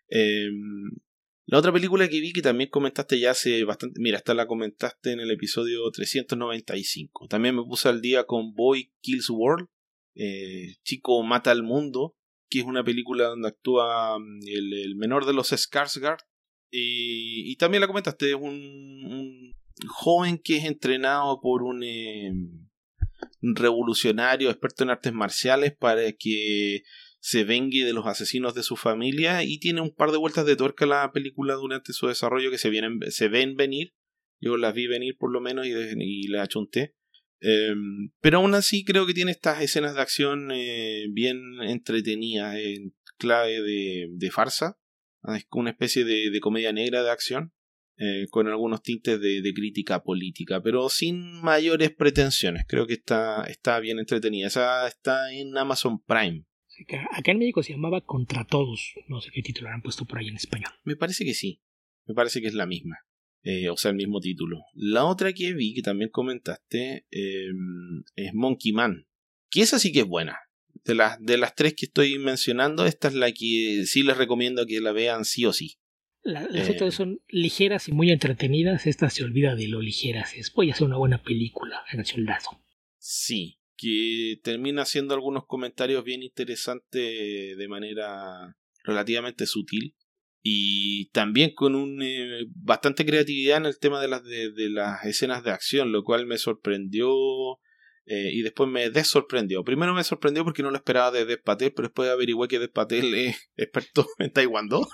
La otra película que vi que también comentaste ya hace bastante... Mira, esta la comentaste en el episodio 395. También me puse al día con Boy Kills World, Chico Mata al Mundo, que es una película donde actúa el menor de los Skarsgård. Y también la comentaste, es un joven que es entrenado por un revolucionario experto en artes marciales para que se vengue de los asesinos de su familia, y tiene un par de vueltas de tuerca la película durante su desarrollo que se ven venir. Yo las vi venir por lo menos y las achunté. Pero aún así creo que tiene estas escenas de acción bien entretenidas, en clave de farsa. Es una especie de comedia negra de acción. con algunos tintes de crítica política, pero sin mayores pretensiones. Creo que está bien entretenida. Esa está en Amazon Prime. Acá en México se llamaba Contra Todos. No sé qué título han puesto por ahí en español. Me parece que sí. Me parece que es la misma. O sea, el mismo título. La otra que vi, que también comentaste, es Monkey Man. Que esa sí que es buena. De las tres que estoy mencionando, esta es la que sí les recomiendo que la vean sí o sí. Las otras son ligeras y muy entretenidas. Esta se olvida de lo ligeras. Voy a hacer una buena película en el soldado. Sí, que termina haciendo algunos comentarios bien interesantes de manera relativamente sutil. Y también con bastante creatividad en el tema de las escenas de acción, lo cual me sorprendió y después me desorprendió. Primero me sorprendió porque no lo esperaba de Dev Patel, pero después averigüé que Dev Patel es experto en Taekwondo.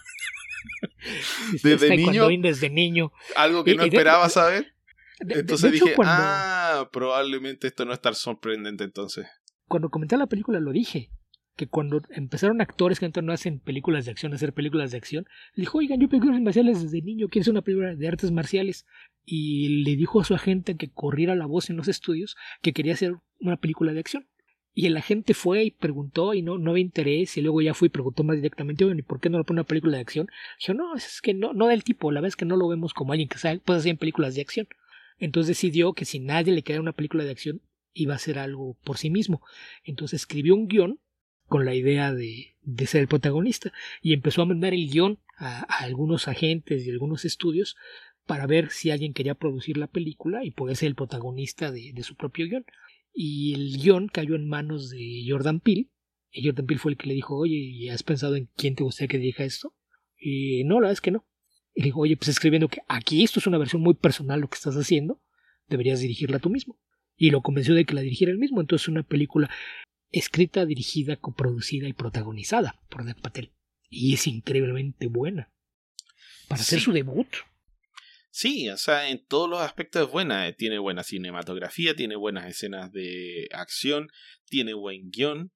Desde niño. Algo que no esperaba saber. Entonces dije, probablemente esto no es tan sorprendente entonces. Cuando comenté la película lo dije. Que cuando empezaron actores que entonces no hacen películas de acción, a hacer películas de acción, le dijo, oigan, yo películas marciales desde niño, quiero hacer una película de artes marciales. Y le dijo a su agente que corriera la voz en los estudios que quería hacer una película de acción. Y el agente fue y preguntó y no había interés. Y luego ya fue y preguntó más directamente, oigan, ¿y por qué no le pone una película de acción? Dijo, no, es que no del tipo, la verdad es que no lo vemos como alguien que puede hacer películas de acción. Entonces decidió que si nadie le quería una película de acción, iba a hacer algo por sí mismo. Entonces escribió un guión con la idea de ser el protagonista y empezó a mandar el guión a algunos agentes y algunos estudios para ver si alguien quería producir la película y poder ser el protagonista de su propio guión. Y el guión cayó en manos de Jordan Peele, y Jordan Peele fue el que le dijo, oye, ¿y has pensado en quién te gustaría que dirija esto? Y no, la verdad es que no. Y le dijo, oye, pues escribiendo que aquí esto es una versión muy personal lo que estás haciendo, deberías dirigirla tú mismo. Y lo convenció de que la dirigiera él mismo. Entonces una película escrita, dirigida, coproducida y protagonizada por Dev Patel. Y es increíblemente buena. Para hacer su debut. Sí, o sea, en todos los aspectos es buena. Tiene buena cinematografía, tiene buenas escenas de acción, tiene buen guión,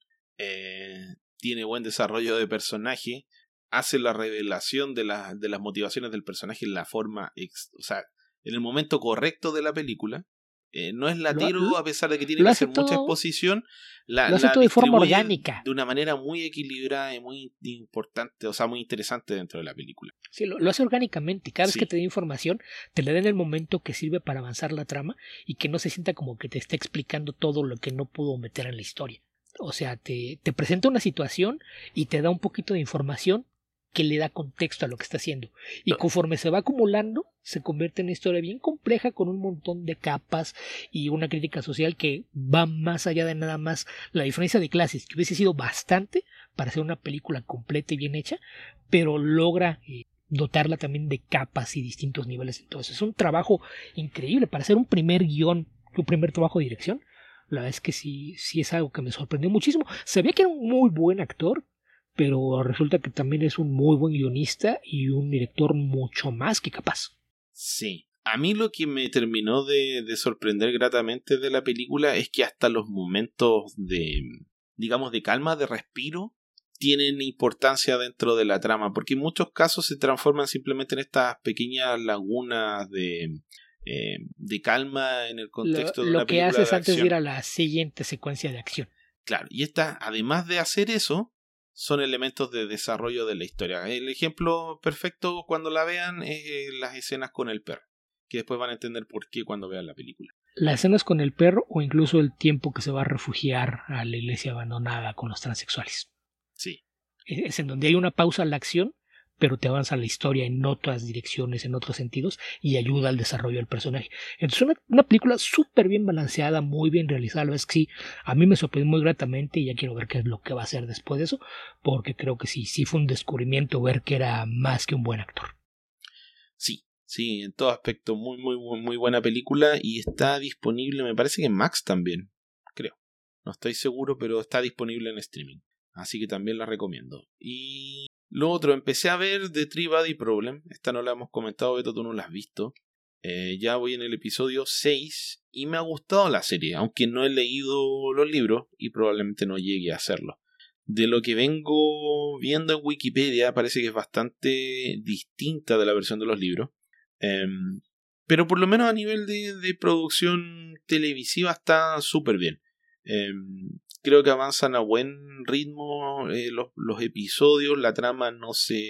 tiene buen desarrollo de personaje, hace la revelación de las motivaciones del personaje en la forma, o sea, en el momento correcto de la película. No es latero, a pesar de que tiene que hacer mucha exposición. Lo hace todo de forma orgánica. De una manera muy equilibrada y muy importante, o sea, muy interesante dentro de la película. Sí, lo hace orgánicamente. Cada vez que te da información, te la da en el momento que sirve para avanzar la trama y que no se sienta como que te está explicando todo lo que no pudo meter en la historia. O sea, te presenta una situación y te da un poquito de información que le da contexto a lo que está haciendo. Y conforme se va acumulando, se convierte en una historia bien compleja con un montón de capas y una crítica social que va más allá de nada más la diferencia de clases, que hubiese sido bastante para hacer una película completa y bien hecha, pero logra dotarla también de capas y distintos niveles. Entonces es un trabajo increíble para hacer un primer guión, un primer trabajo de dirección. La verdad es que sí es algo que me sorprendió muchísimo. Sabía que era un muy buen actor, pero resulta que también es un muy buen guionista y un director mucho más que capaz. Sí, a mí lo que me terminó de sorprender gratamente de la película es que hasta los momentos de, digamos, de calma, de respiro, tienen importancia dentro de la trama, porque en muchos casos se transforman simplemente en estas pequeñas lagunas de calma en el contexto de una película. Lo que haces antes de ir a la siguiente secuencia de acción. Claro, y esta, además de hacer eso, son elementos de desarrollo de la historia. El ejemplo perfecto cuando la vean es las escenas con el perro, que después van a entender por qué cuando vean la película. Las escenas con el perro o incluso el tiempo que se va a refugiar a la iglesia abandonada con los transexuales. Sí. Es en donde hay una pausa en la acción, pero te avanza la historia en otras direcciones, en otros sentidos, y ayuda al desarrollo del personaje. Entonces una película súper bien balanceada, muy bien realizada. Es que sí, a mí me sorprendió muy gratamente y ya quiero ver qué es lo que va a hacer después de eso, porque creo que sí fue un descubrimiento ver que era más que un buen actor. Sí, en todo aspecto, muy buena película y está disponible, me parece que en Max también, creo. No estoy seguro, pero está disponible en streaming. Así que también la recomiendo. Y lo otro, empecé a ver The Three Body Problem. Esta no la hemos comentado, Beto, tú no la has visto. Ya voy en el episodio 6 y me ha gustado la serie, aunque no he leído los libros y probablemente no llegue a hacerlo. De lo que vengo viendo en Wikipedia, parece que es bastante distinta de la versión de los libros. Pero por lo menos a nivel de producción televisiva está súper bien. Creo que avanzan a buen ritmo los episodios, la trama no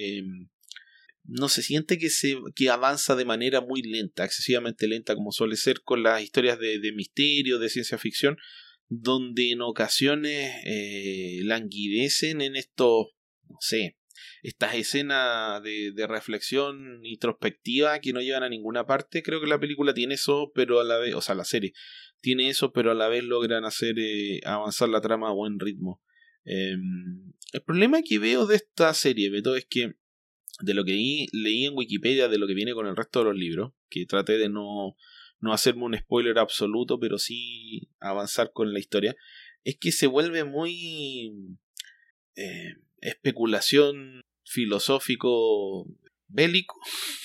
se siente que avanza de manera muy lenta, excesivamente lenta, como suele ser con las historias de misterio, de ciencia ficción, donde en ocasiones languidecen en estos, no sé, estas escenas de reflexión introspectiva que no llevan a ninguna parte. Creo que la película tiene eso, pero a la vez, o sea, la serie tiene eso, pero a la vez logran hacer avanzar la trama a buen ritmo. El problema que veo de esta serie, Beto, es que de lo que leí en Wikipedia, de lo que viene con el resto de los libros, que traté de no hacerme un spoiler absoluto, pero sí avanzar con la historia, es que se vuelve muy especulación filosófico bélico.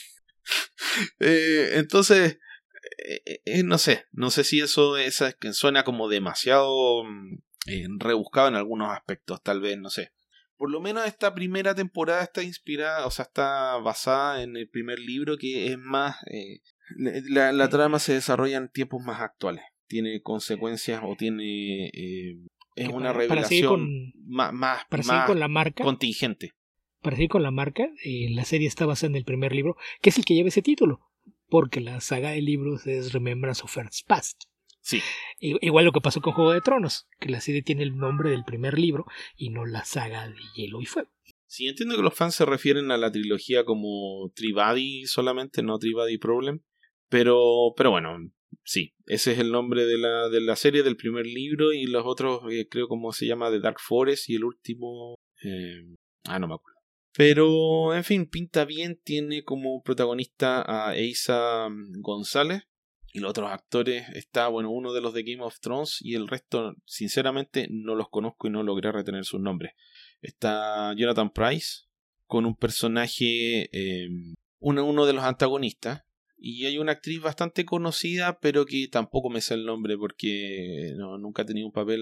Entonces, no sé si eso que suena como demasiado rebuscado en algunos aspectos, tal vez, no sé. Por lo menos esta primera temporada está inspirada, o sea, está basada en el primer libro, que es más... la trama se desarrolla en tiempos más actuales. Tiene consecuencias o tiene... es una revelación más con la marca, contingente. Para seguir con la marca, la serie está basada en el primer libro, que es el que lleva ese título, porque la saga de libros es Remembrance of Earth's Past. Sí. Igual lo que pasó con Juego de Tronos, que la serie tiene el nombre del primer libro y no la saga de Hielo y Fuego. Sí, entiendo que los fans se refieren a la trilogía como Tribady solamente, no Tribady Problem, pero bueno, sí, ese es el nombre de la serie del primer libro, y los otros creo como se llama The Dark Forest, y el último no me acuerdo. Pero, en fin, pinta bien. Tiene como protagonista a Eiza González. Y los otros actores está, bueno, uno de los de Game of Thrones, y el resto, sinceramente, no los conozco y no logré retener sus nombres. Está Jonathan Pryce, con un personaje, uno de los antagonistas. Y hay una actriz bastante conocida, pero que tampoco me sé el nombre porque nunca ha tenido un papel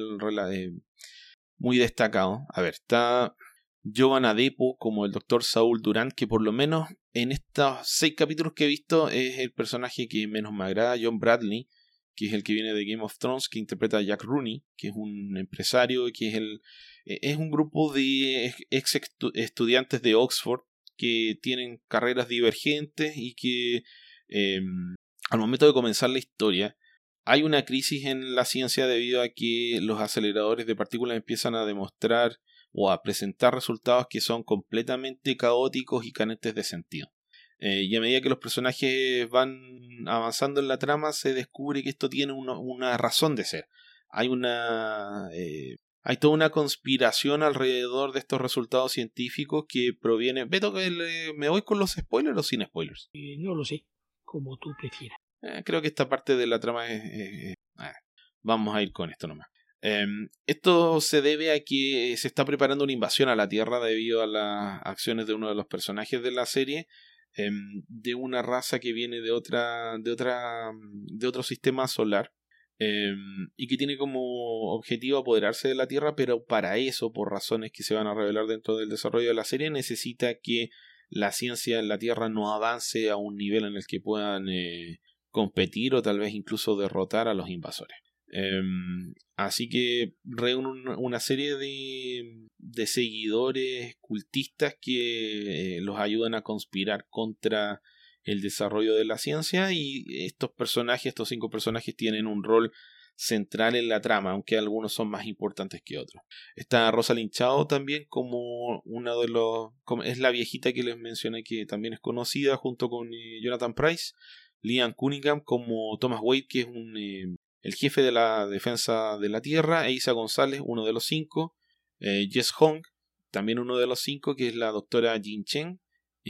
muy destacado. A ver, está Jovan Adepo como el Dr. Saul Durant, que por lo menos en estos 6 capítulos que he visto es el personaje que menos me agrada. John Bradley, que es el que viene de Game of Thrones, que interpreta a Jack Rooney, que es un empresario, que es un grupo de ex estudiantes de Oxford que tienen carreras divergentes y que al momento de comenzar la historia hay una crisis en la ciencia debido a que los aceleradores de partículas empiezan a demostrar o a presentar resultados que son completamente caóticos y carentes de sentido. Y a medida que los personajes van avanzando en la trama, se descubre que esto tiene una razón de ser. Hay toda una conspiración alrededor de estos resultados científicos que proviene... Beto, ¿me voy con los spoilers o sin spoilers? No lo sé, como tú prefieras. Creo que esta parte de la trama vamos a ir con esto nomás. Esto se debe a que se está preparando una invasión a la Tierra debido a las acciones de uno de los personajes de la serie, de una raza que viene de otro sistema solar, y que tiene como objetivo apoderarse de la Tierra, pero para eso, por razones que se van a revelar dentro del desarrollo de la serie, necesita que la ciencia en la Tierra no avance a un nivel en el que puedan competir o tal vez incluso derrotar a los invasores. Así que reúne una serie de seguidores cultistas que los ayudan a conspirar contra el desarrollo de la ciencia, y estos 5 personajes tienen un rol central en la trama, aunque algunos son más importantes que otros. Está Rosalind Chao también como es la viejita que les mencioné, que también es conocida, junto con Jonathan Pryce. Liam Cunningham como Thomas Wade, que es el jefe de la defensa de la Tierra. Eiza González, uno de los 5. Jess Hong, también uno de los 5, que es la doctora Jin Chen.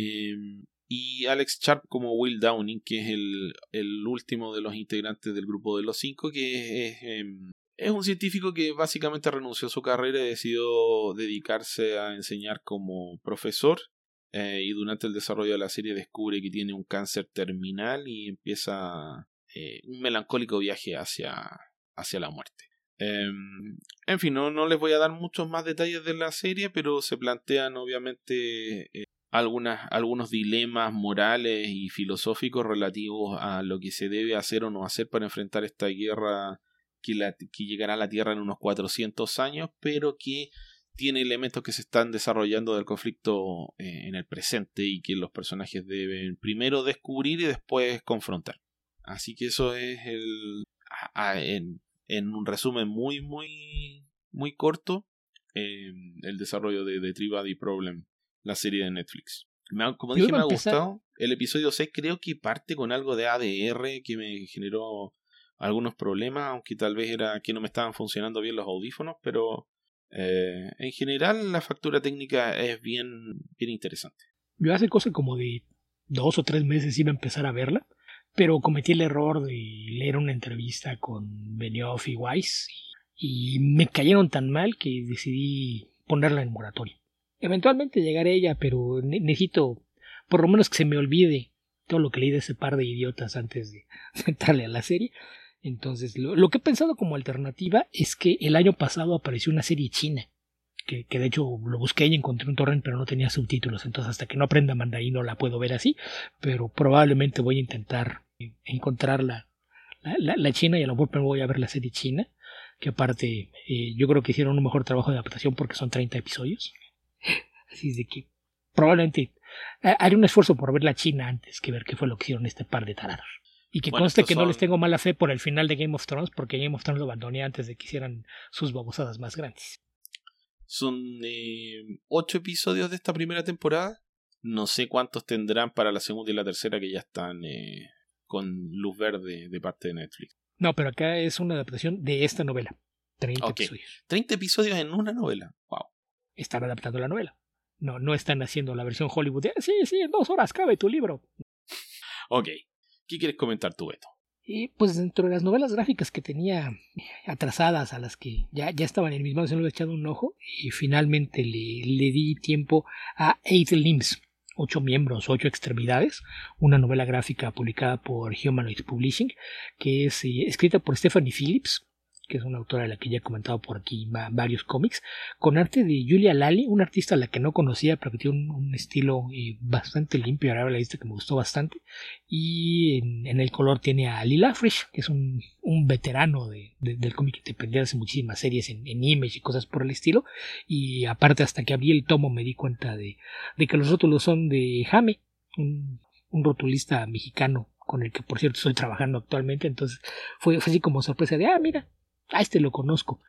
Y Alex Sharp como Will Downing, que es el último de los integrantes del grupo de los 5, que es un científico que básicamente renunció a su carrera y decidió dedicarse a enseñar como profesor. Y durante el desarrollo de la serie descubre que tiene un cáncer terminal y empieza un melancólico viaje hacia la muerte. En fin, no les voy a dar muchos más detalles de la serie, pero se plantean obviamente algunos dilemas morales y filosóficos relativos a lo que se debe hacer o no hacer para enfrentar esta guerra que llegará a la Tierra en unos 400 años, pero que tiene elementos que se están desarrollando del conflicto en el presente y que los personajes deben primero descubrir y después confrontar. Así que eso es en un resumen muy muy corto, el desarrollo de The Three Body Problem, la serie de Netflix. Como dije, me ha gustado. El episodio 6 creo que parte con algo de ADR que me generó algunos problemas, aunque tal vez era que no me estaban funcionando bien los audífonos, pero en general la factura técnica es bien interesante. Yo hace cosa como de 2 o 3 meses iba a empezar a verla, pero cometí el error de leer una entrevista con Benioff y Weiss y me cayeron tan mal que decidí ponerla en moratorio. Eventualmente llegaré a ella, pero necesito por lo menos que se me olvide todo lo que leí de ese par de idiotas antes de entrarle a la serie. Entonces, lo que he pensado como alternativa es que el año pasado apareció una serie china, que de hecho lo busqué y encontré un torrent, pero no tenía subtítulos, entonces hasta que no aprenda mandarín no la puedo ver así, pero probablemente voy a intentar encontrar la china y a lo mejor me voy a ver la serie china, que aparte yo creo que hicieron un mejor trabajo de adaptación porque son 30 episodios. Así es de que probablemente haré un esfuerzo por ver la china antes que ver qué fue lo que hicieron este par de tarados. Y que conste que no les tengo mala fe por el final de Game of Thrones, porque Game of Thrones lo abandoné antes de que hicieran sus babosadas más grandes. Son 8 episodios de esta primera temporada. No sé cuántos tendrán para la segunda y la tercera, que ya están con luz verde de parte de Netflix. No, pero acá es una adaptación de esta novela. 30 episodios. 30 episodios en una novela. Wow. Están adaptando la novela. No están haciendo la versión Hollywood. Sí, en 2 horas cabe tu libro. Ok. ¿Qué quieres comentar tú, Beto? Y pues dentro de las novelas gráficas que tenía atrasadas, a las que ya estaban en mis manos, se lo he echado un ojo y finalmente le di tiempo a 8 Limbs, 8 miembros, 8 extremidades, una novela gráfica publicada por Humanoid Publishing, que es escrita por Stephanie Phillips, que es una autora de la que ya he comentado por aquí varios cómics, con arte de Julia Lally, una artista a la que no conocía, pero que tiene un estilo bastante limpio y agradable a la vista, que me gustó bastante. Y en el color tiene a Lila Frisch, que es un veterano del cómic independiente, hace muchísimas series en Image y cosas por el estilo. Y aparte, hasta que abrí el tomo me di cuenta de que los rótulos son de Jame, un rotulista mexicano con el que por cierto estoy trabajando actualmente. Entonces fue así como sorpresa de, mira, a este lo conozco.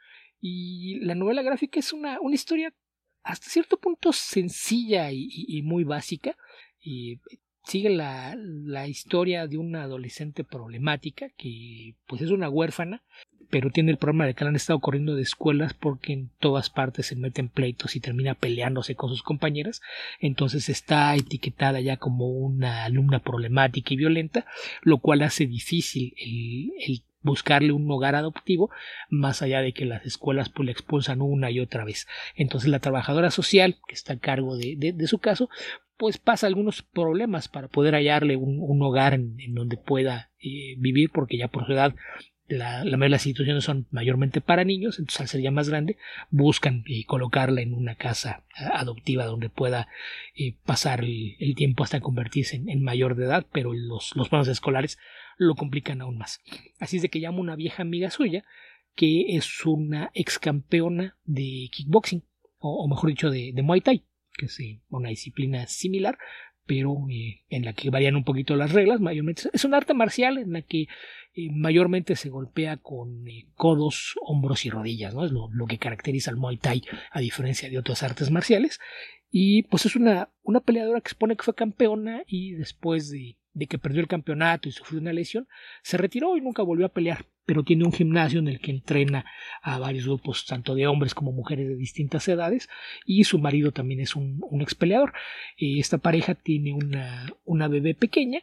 Y la novela gráfica es una historia hasta cierto punto sencilla y muy básica. Y sigue la historia de una adolescente problemática que pues es una huérfana, pero tiene el problema de que la han estado corriendo de escuelas porque en todas partes se meten pleitos y termina peleándose con sus compañeras. Entonces está etiquetada ya como una alumna problemática y violenta, lo cual hace difícil el buscarle un hogar adoptivo, más allá de que las escuelas pues la expulsan una y otra vez. Entonces la trabajadora social que está a cargo de su caso pues pasa algunos problemas para poder hallarle un hogar en donde pueda vivir, porque ya por su edad la mayoría de las instituciones son mayormente para niños. Entonces al ser ya más grande buscan colocarla en una casa adoptiva donde pueda pasar el tiempo hasta convertirse en mayor de edad, pero los planes escolares lo complican aún más. Así es de que llamo a una vieja amiga suya que es una ex campeona de kickboxing, o mejor dicho de Muay Thai, que es una disciplina similar, pero en la que varían un poquito las reglas. Mayormente es un arte marcial en la que mayormente se golpea con codos, hombros y rodillas, ¿no? Es lo que caracteriza al Muay Thai, a diferencia de otras artes marciales. Y pues es una peleadora que expone que fue campeona y después de que perdió el campeonato y sufrió una lesión, se retiró y nunca volvió a pelear, pero tiene un gimnasio en el que entrena a varios grupos, tanto de hombres como mujeres de distintas edades, y su marido también es un ex peleador. Esta pareja tiene una bebé pequeña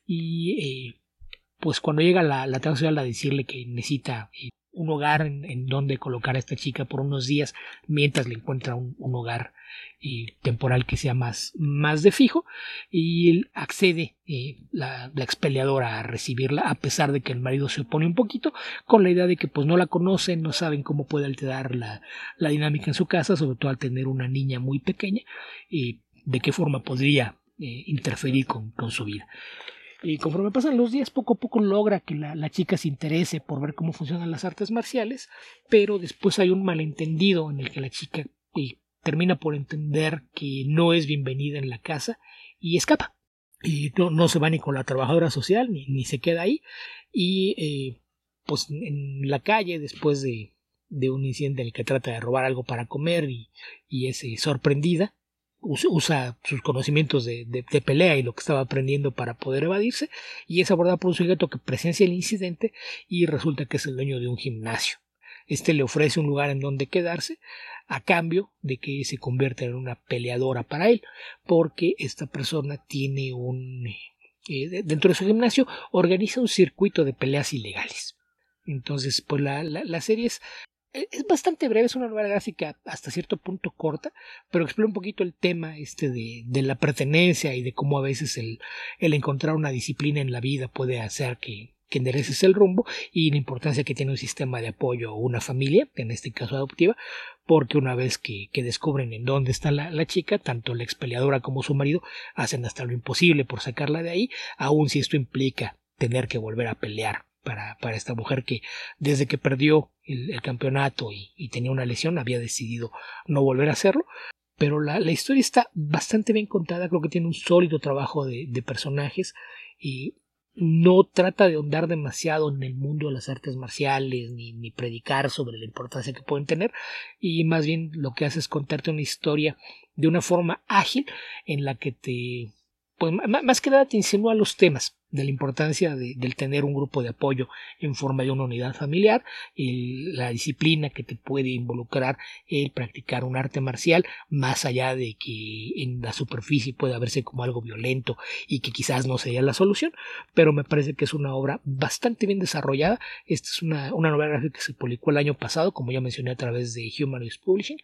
y pues cuando llega la transocial a decirle que necesita un hogar en donde colocar a esta chica por unos días mientras le encuentra un hogar temporal que sea más de fijo, y él accede la expeleadora a recibirla, a pesar de que el marido se opone un poquito, con la idea de que pues no la conocen, no saben cómo puede alterar la dinámica en su casa, sobre todo al tener una niña muy pequeña. de qué forma podría interferir con su vida. Y conforme pasan los días, poco a poco logra que la chica se interese por ver cómo funcionan las artes marciales, pero después hay un malentendido en el que la chica termina por entender que no es bienvenida en la casa y escapa. Y no se va ni con la trabajadora social ni se queda ahí. Y pues en la calle, después de un incidente en el que trata de robar algo para comer y es sorprendida, usa sus conocimientos de pelea y lo que estaba aprendiendo para poder evadirse, y es abordada por un sujeto que presencia el incidente y resulta que es el dueño de un gimnasio. Este le ofrece un lugar en donde quedarse a cambio de que se convierta en una peleadora para él, porque esta persona tiene dentro de su gimnasio organiza un circuito de peleas ilegales. Entonces, pues la serie es bastante breve, es una novela gráfica hasta cierto punto corta, pero explora un poquito el tema de la pertenencia y de cómo a veces el encontrar una disciplina en la vida puede hacer que endereces el rumbo, y la importancia que tiene un sistema de apoyo o una familia, en este caso adoptiva, porque una vez que descubren en dónde está la chica, tanto la expeleadora como su marido hacen hasta lo imposible por sacarla de ahí, aun si esto implica tener que volver a pelear para esta mujer que desde que perdió el campeonato y tenía una lesión había decidido no volver a hacerlo. Pero la historia está bastante bien contada, creo que tiene un sólido trabajo de personajes y no trata de ahondar demasiado en el mundo de las artes marciales ni predicar sobre la importancia que pueden tener, y más bien lo que hace es contarte una historia de una forma ágil en la que pues más que nada te insinúa los temas de la importancia del tener un grupo de apoyo en forma de una unidad familiar, la disciplina que te puede involucrar el practicar un arte marcial, más allá de que en la superficie pueda verse como algo violento y que quizás no sería la solución, pero me parece que es una obra bastante bien desarrollada. Esta es una novela gráfica que se publicó el año pasado, como ya mencioné, a través de Humanoid Publishing,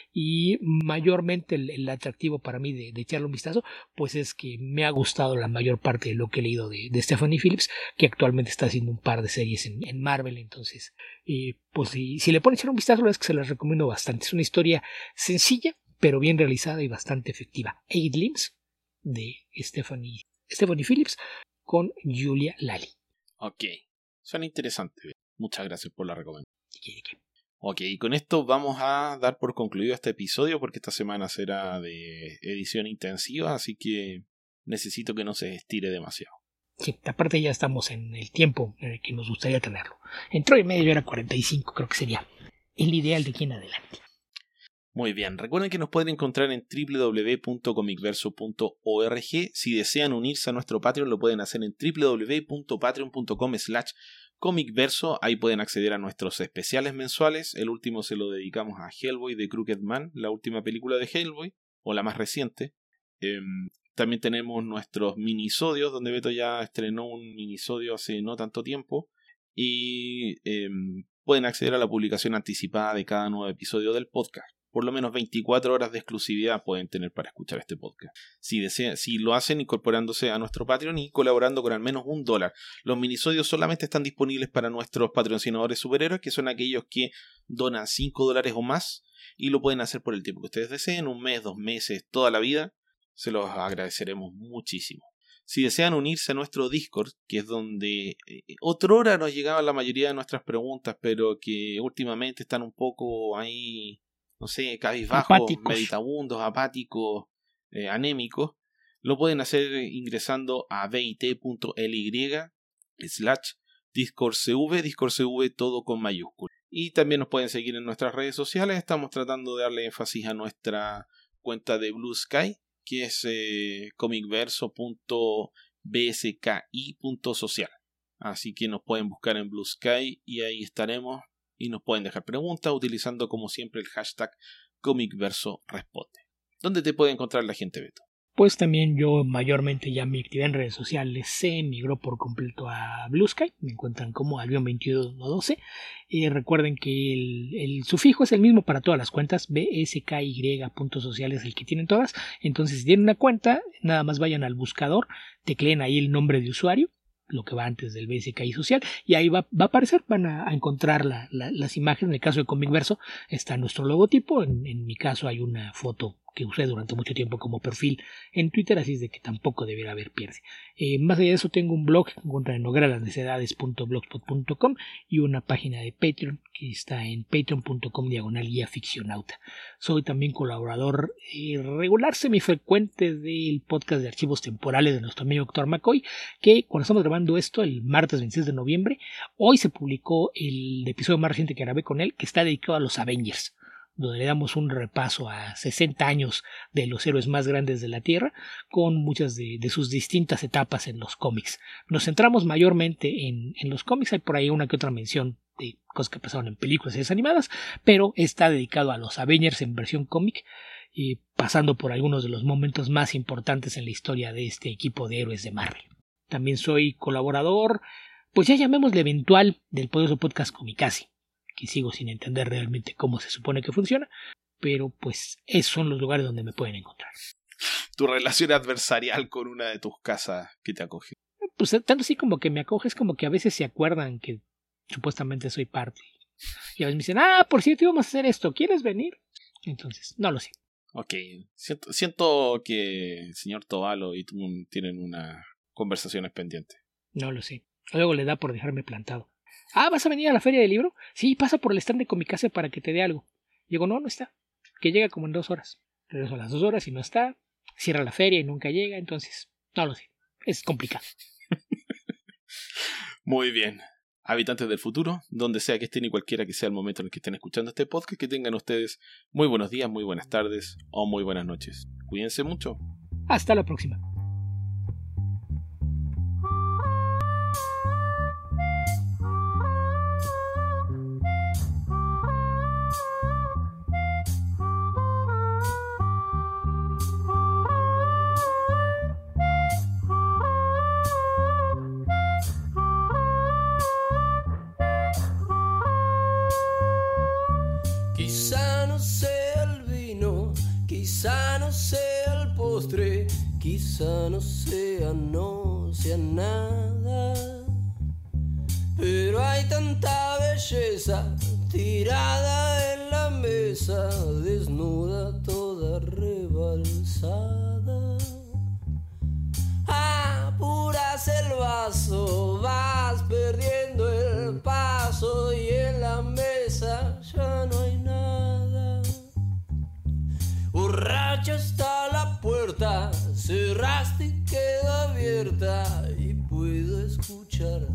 y mayormente el atractivo para mí de echarle un vistazo pues es que me ha gustado la mayor parte de lo que he leído de Stephanie Phillips, que actualmente está haciendo un par de series en Marvel. Entonces pues si le ponen a echar un vistazo, la verdad es que se las recomiendo bastante. Es una historia sencilla pero bien realizada y bastante efectiva. Eight Limbs de Stephanie Phillips con Julia Lally. Ok, suena interesante. Muchas gracias por la recomendación. ¿De qué? Ok, y con esto vamos a dar por concluido este episodio porque esta semana será de edición intensiva, así que necesito que no se estire demasiado. Sí, aparte ya estamos en el tiempo en el que nos gustaría tenerlo. Entre hoy y medio era 45, creo que sería el ideal de aquí en adelante. Muy bien, recuerden que nos pueden encontrar en www.comicverso.org. Si desean unirse a nuestro Patreon lo pueden hacer en www.patreon.com/comicverso. Ahí pueden acceder a nuestros especiales mensuales. El último se lo dedicamos a Hellboy de Crooked Man, la última película de Hellboy, o la más reciente. También tenemos nuestros minisodios, donde Beto ya estrenó un minisodio hace no tanto tiempo. Y pueden acceder a la publicación anticipada de cada nuevo episodio del podcast. Por lo menos 24 horas de exclusividad pueden tener para escuchar este podcast. Si lo hacen incorporándose a nuestro Patreon y colaborando con al menos $1. Los minisodios solamente están disponibles para nuestros patrocinadores superhéroes, que son aquellos que donan $5 o más, y lo pueden hacer por el tiempo que ustedes deseen, 1 mes, 2 meses, toda la vida. Se los agradeceremos muchísimo. Si desean unirse a nuestro Discord, que es donde otrora nos llegaban la mayoría de nuestras preguntas, pero que últimamente están un poco ahí, no sé, cabizbajos, meditabundos, apáticos, anémicos, lo pueden hacer ingresando a bit.ly/DiscordCV, DiscordCV todo con mayúsculas. Y también nos pueden seguir en nuestras redes sociales. Estamos tratando de darle énfasis a nuestra cuenta de Blue Sky, que es comicverso.bski.social. Así que nos pueden buscar en Blue Sky y ahí estaremos, y nos pueden dejar preguntas utilizando como siempre el hashtag comicversoresponde. ¿Dónde te puede encontrar la gente, Beto? Pues también yo mayormente ya mi actividad en redes sociales se migró por completo a Blue Sky. Me encuentran como Albion2112. Recuerden que el sufijo es el mismo para todas las cuentas. bsky.social es el que tienen todas. Entonces si tienen una cuenta, nada más vayan al buscador, tecleen ahí el nombre de usuario, lo que va antes del BSKI social, y ahí va a aparecer, van a encontrar las imágenes. En el caso de Comicverso está nuestro logotipo, en mi caso hay una foto que usé durante mucho tiempo como perfil en Twitter, así es de que tampoco debiera haber pierde. Más allá de eso, tengo un blog que encuentran en nogueralasnecedades.blogspot.com y una página de Patreon que está en patreon.com/guiaficcionauta. Soy también colaborador regular semifrecuente del podcast de archivos temporales de nuestro amigo Héctor McCoy, que cuando estamos grabando esto, el martes 26 de noviembre, hoy se publicó el episodio más reciente que grabé con él, que está dedicado a los Avengers, donde le damos un repaso a 60 años de los héroes más grandes de la Tierra, con muchas de sus distintas etapas en los cómics. Nos centramos mayormente en los cómics, hay por ahí una que otra mención de cosas que pasaron en películas y series animadas, pero está dedicado a los Avengers en versión cómic, pasando por algunos de los momentos más importantes en la historia de este equipo de héroes de Marvel. También soy colaborador, pues ya llamémosle eventual, del poderoso podcast Comicasi, que sigo sin entender realmente cómo se supone que funciona, pero pues esos son los lugares donde me pueden encontrar. Tu relación adversarial con una de tus casas que te acoge. Pues tanto así como que me acoge, es como que a veces se acuerdan que supuestamente soy parte. Y a veces me dicen, por cierto, íbamos a hacer esto, ¿quieres venir? Entonces, no lo sé. Ok, siento que el señor Tobalo y tú tienen una conversaciones pendientes. No lo sé. Luego le da por dejarme plantado. ¿Vas a venir a la feria del libro? Sí, pasa por el stand de Comicase para que te dé algo. Digo, no está. Que llega como en 2 horas. Regreso a las 2 horas y no está. Cierra la feria y nunca llega. Entonces, no lo sé. Es complicado. Muy bien. Habitantes del futuro, donde sea que estén y cualquiera que sea el momento en el que estén escuchando este podcast, que tengan ustedes muy buenos días, muy buenas tardes o muy buenas noches. Cuídense mucho. Hasta la próxima. Quizá no sea el vino, quizá no sea el postre, quizá no sea nada. Pero hay tanta belleza tirada en la mesa, desnuda toda rebalsada. Apuras el vaso, vas perdiendo el paso y en la mesa ya no hay nada. Borracha está la puerta, cerraste y queda abierta y puedo escuchar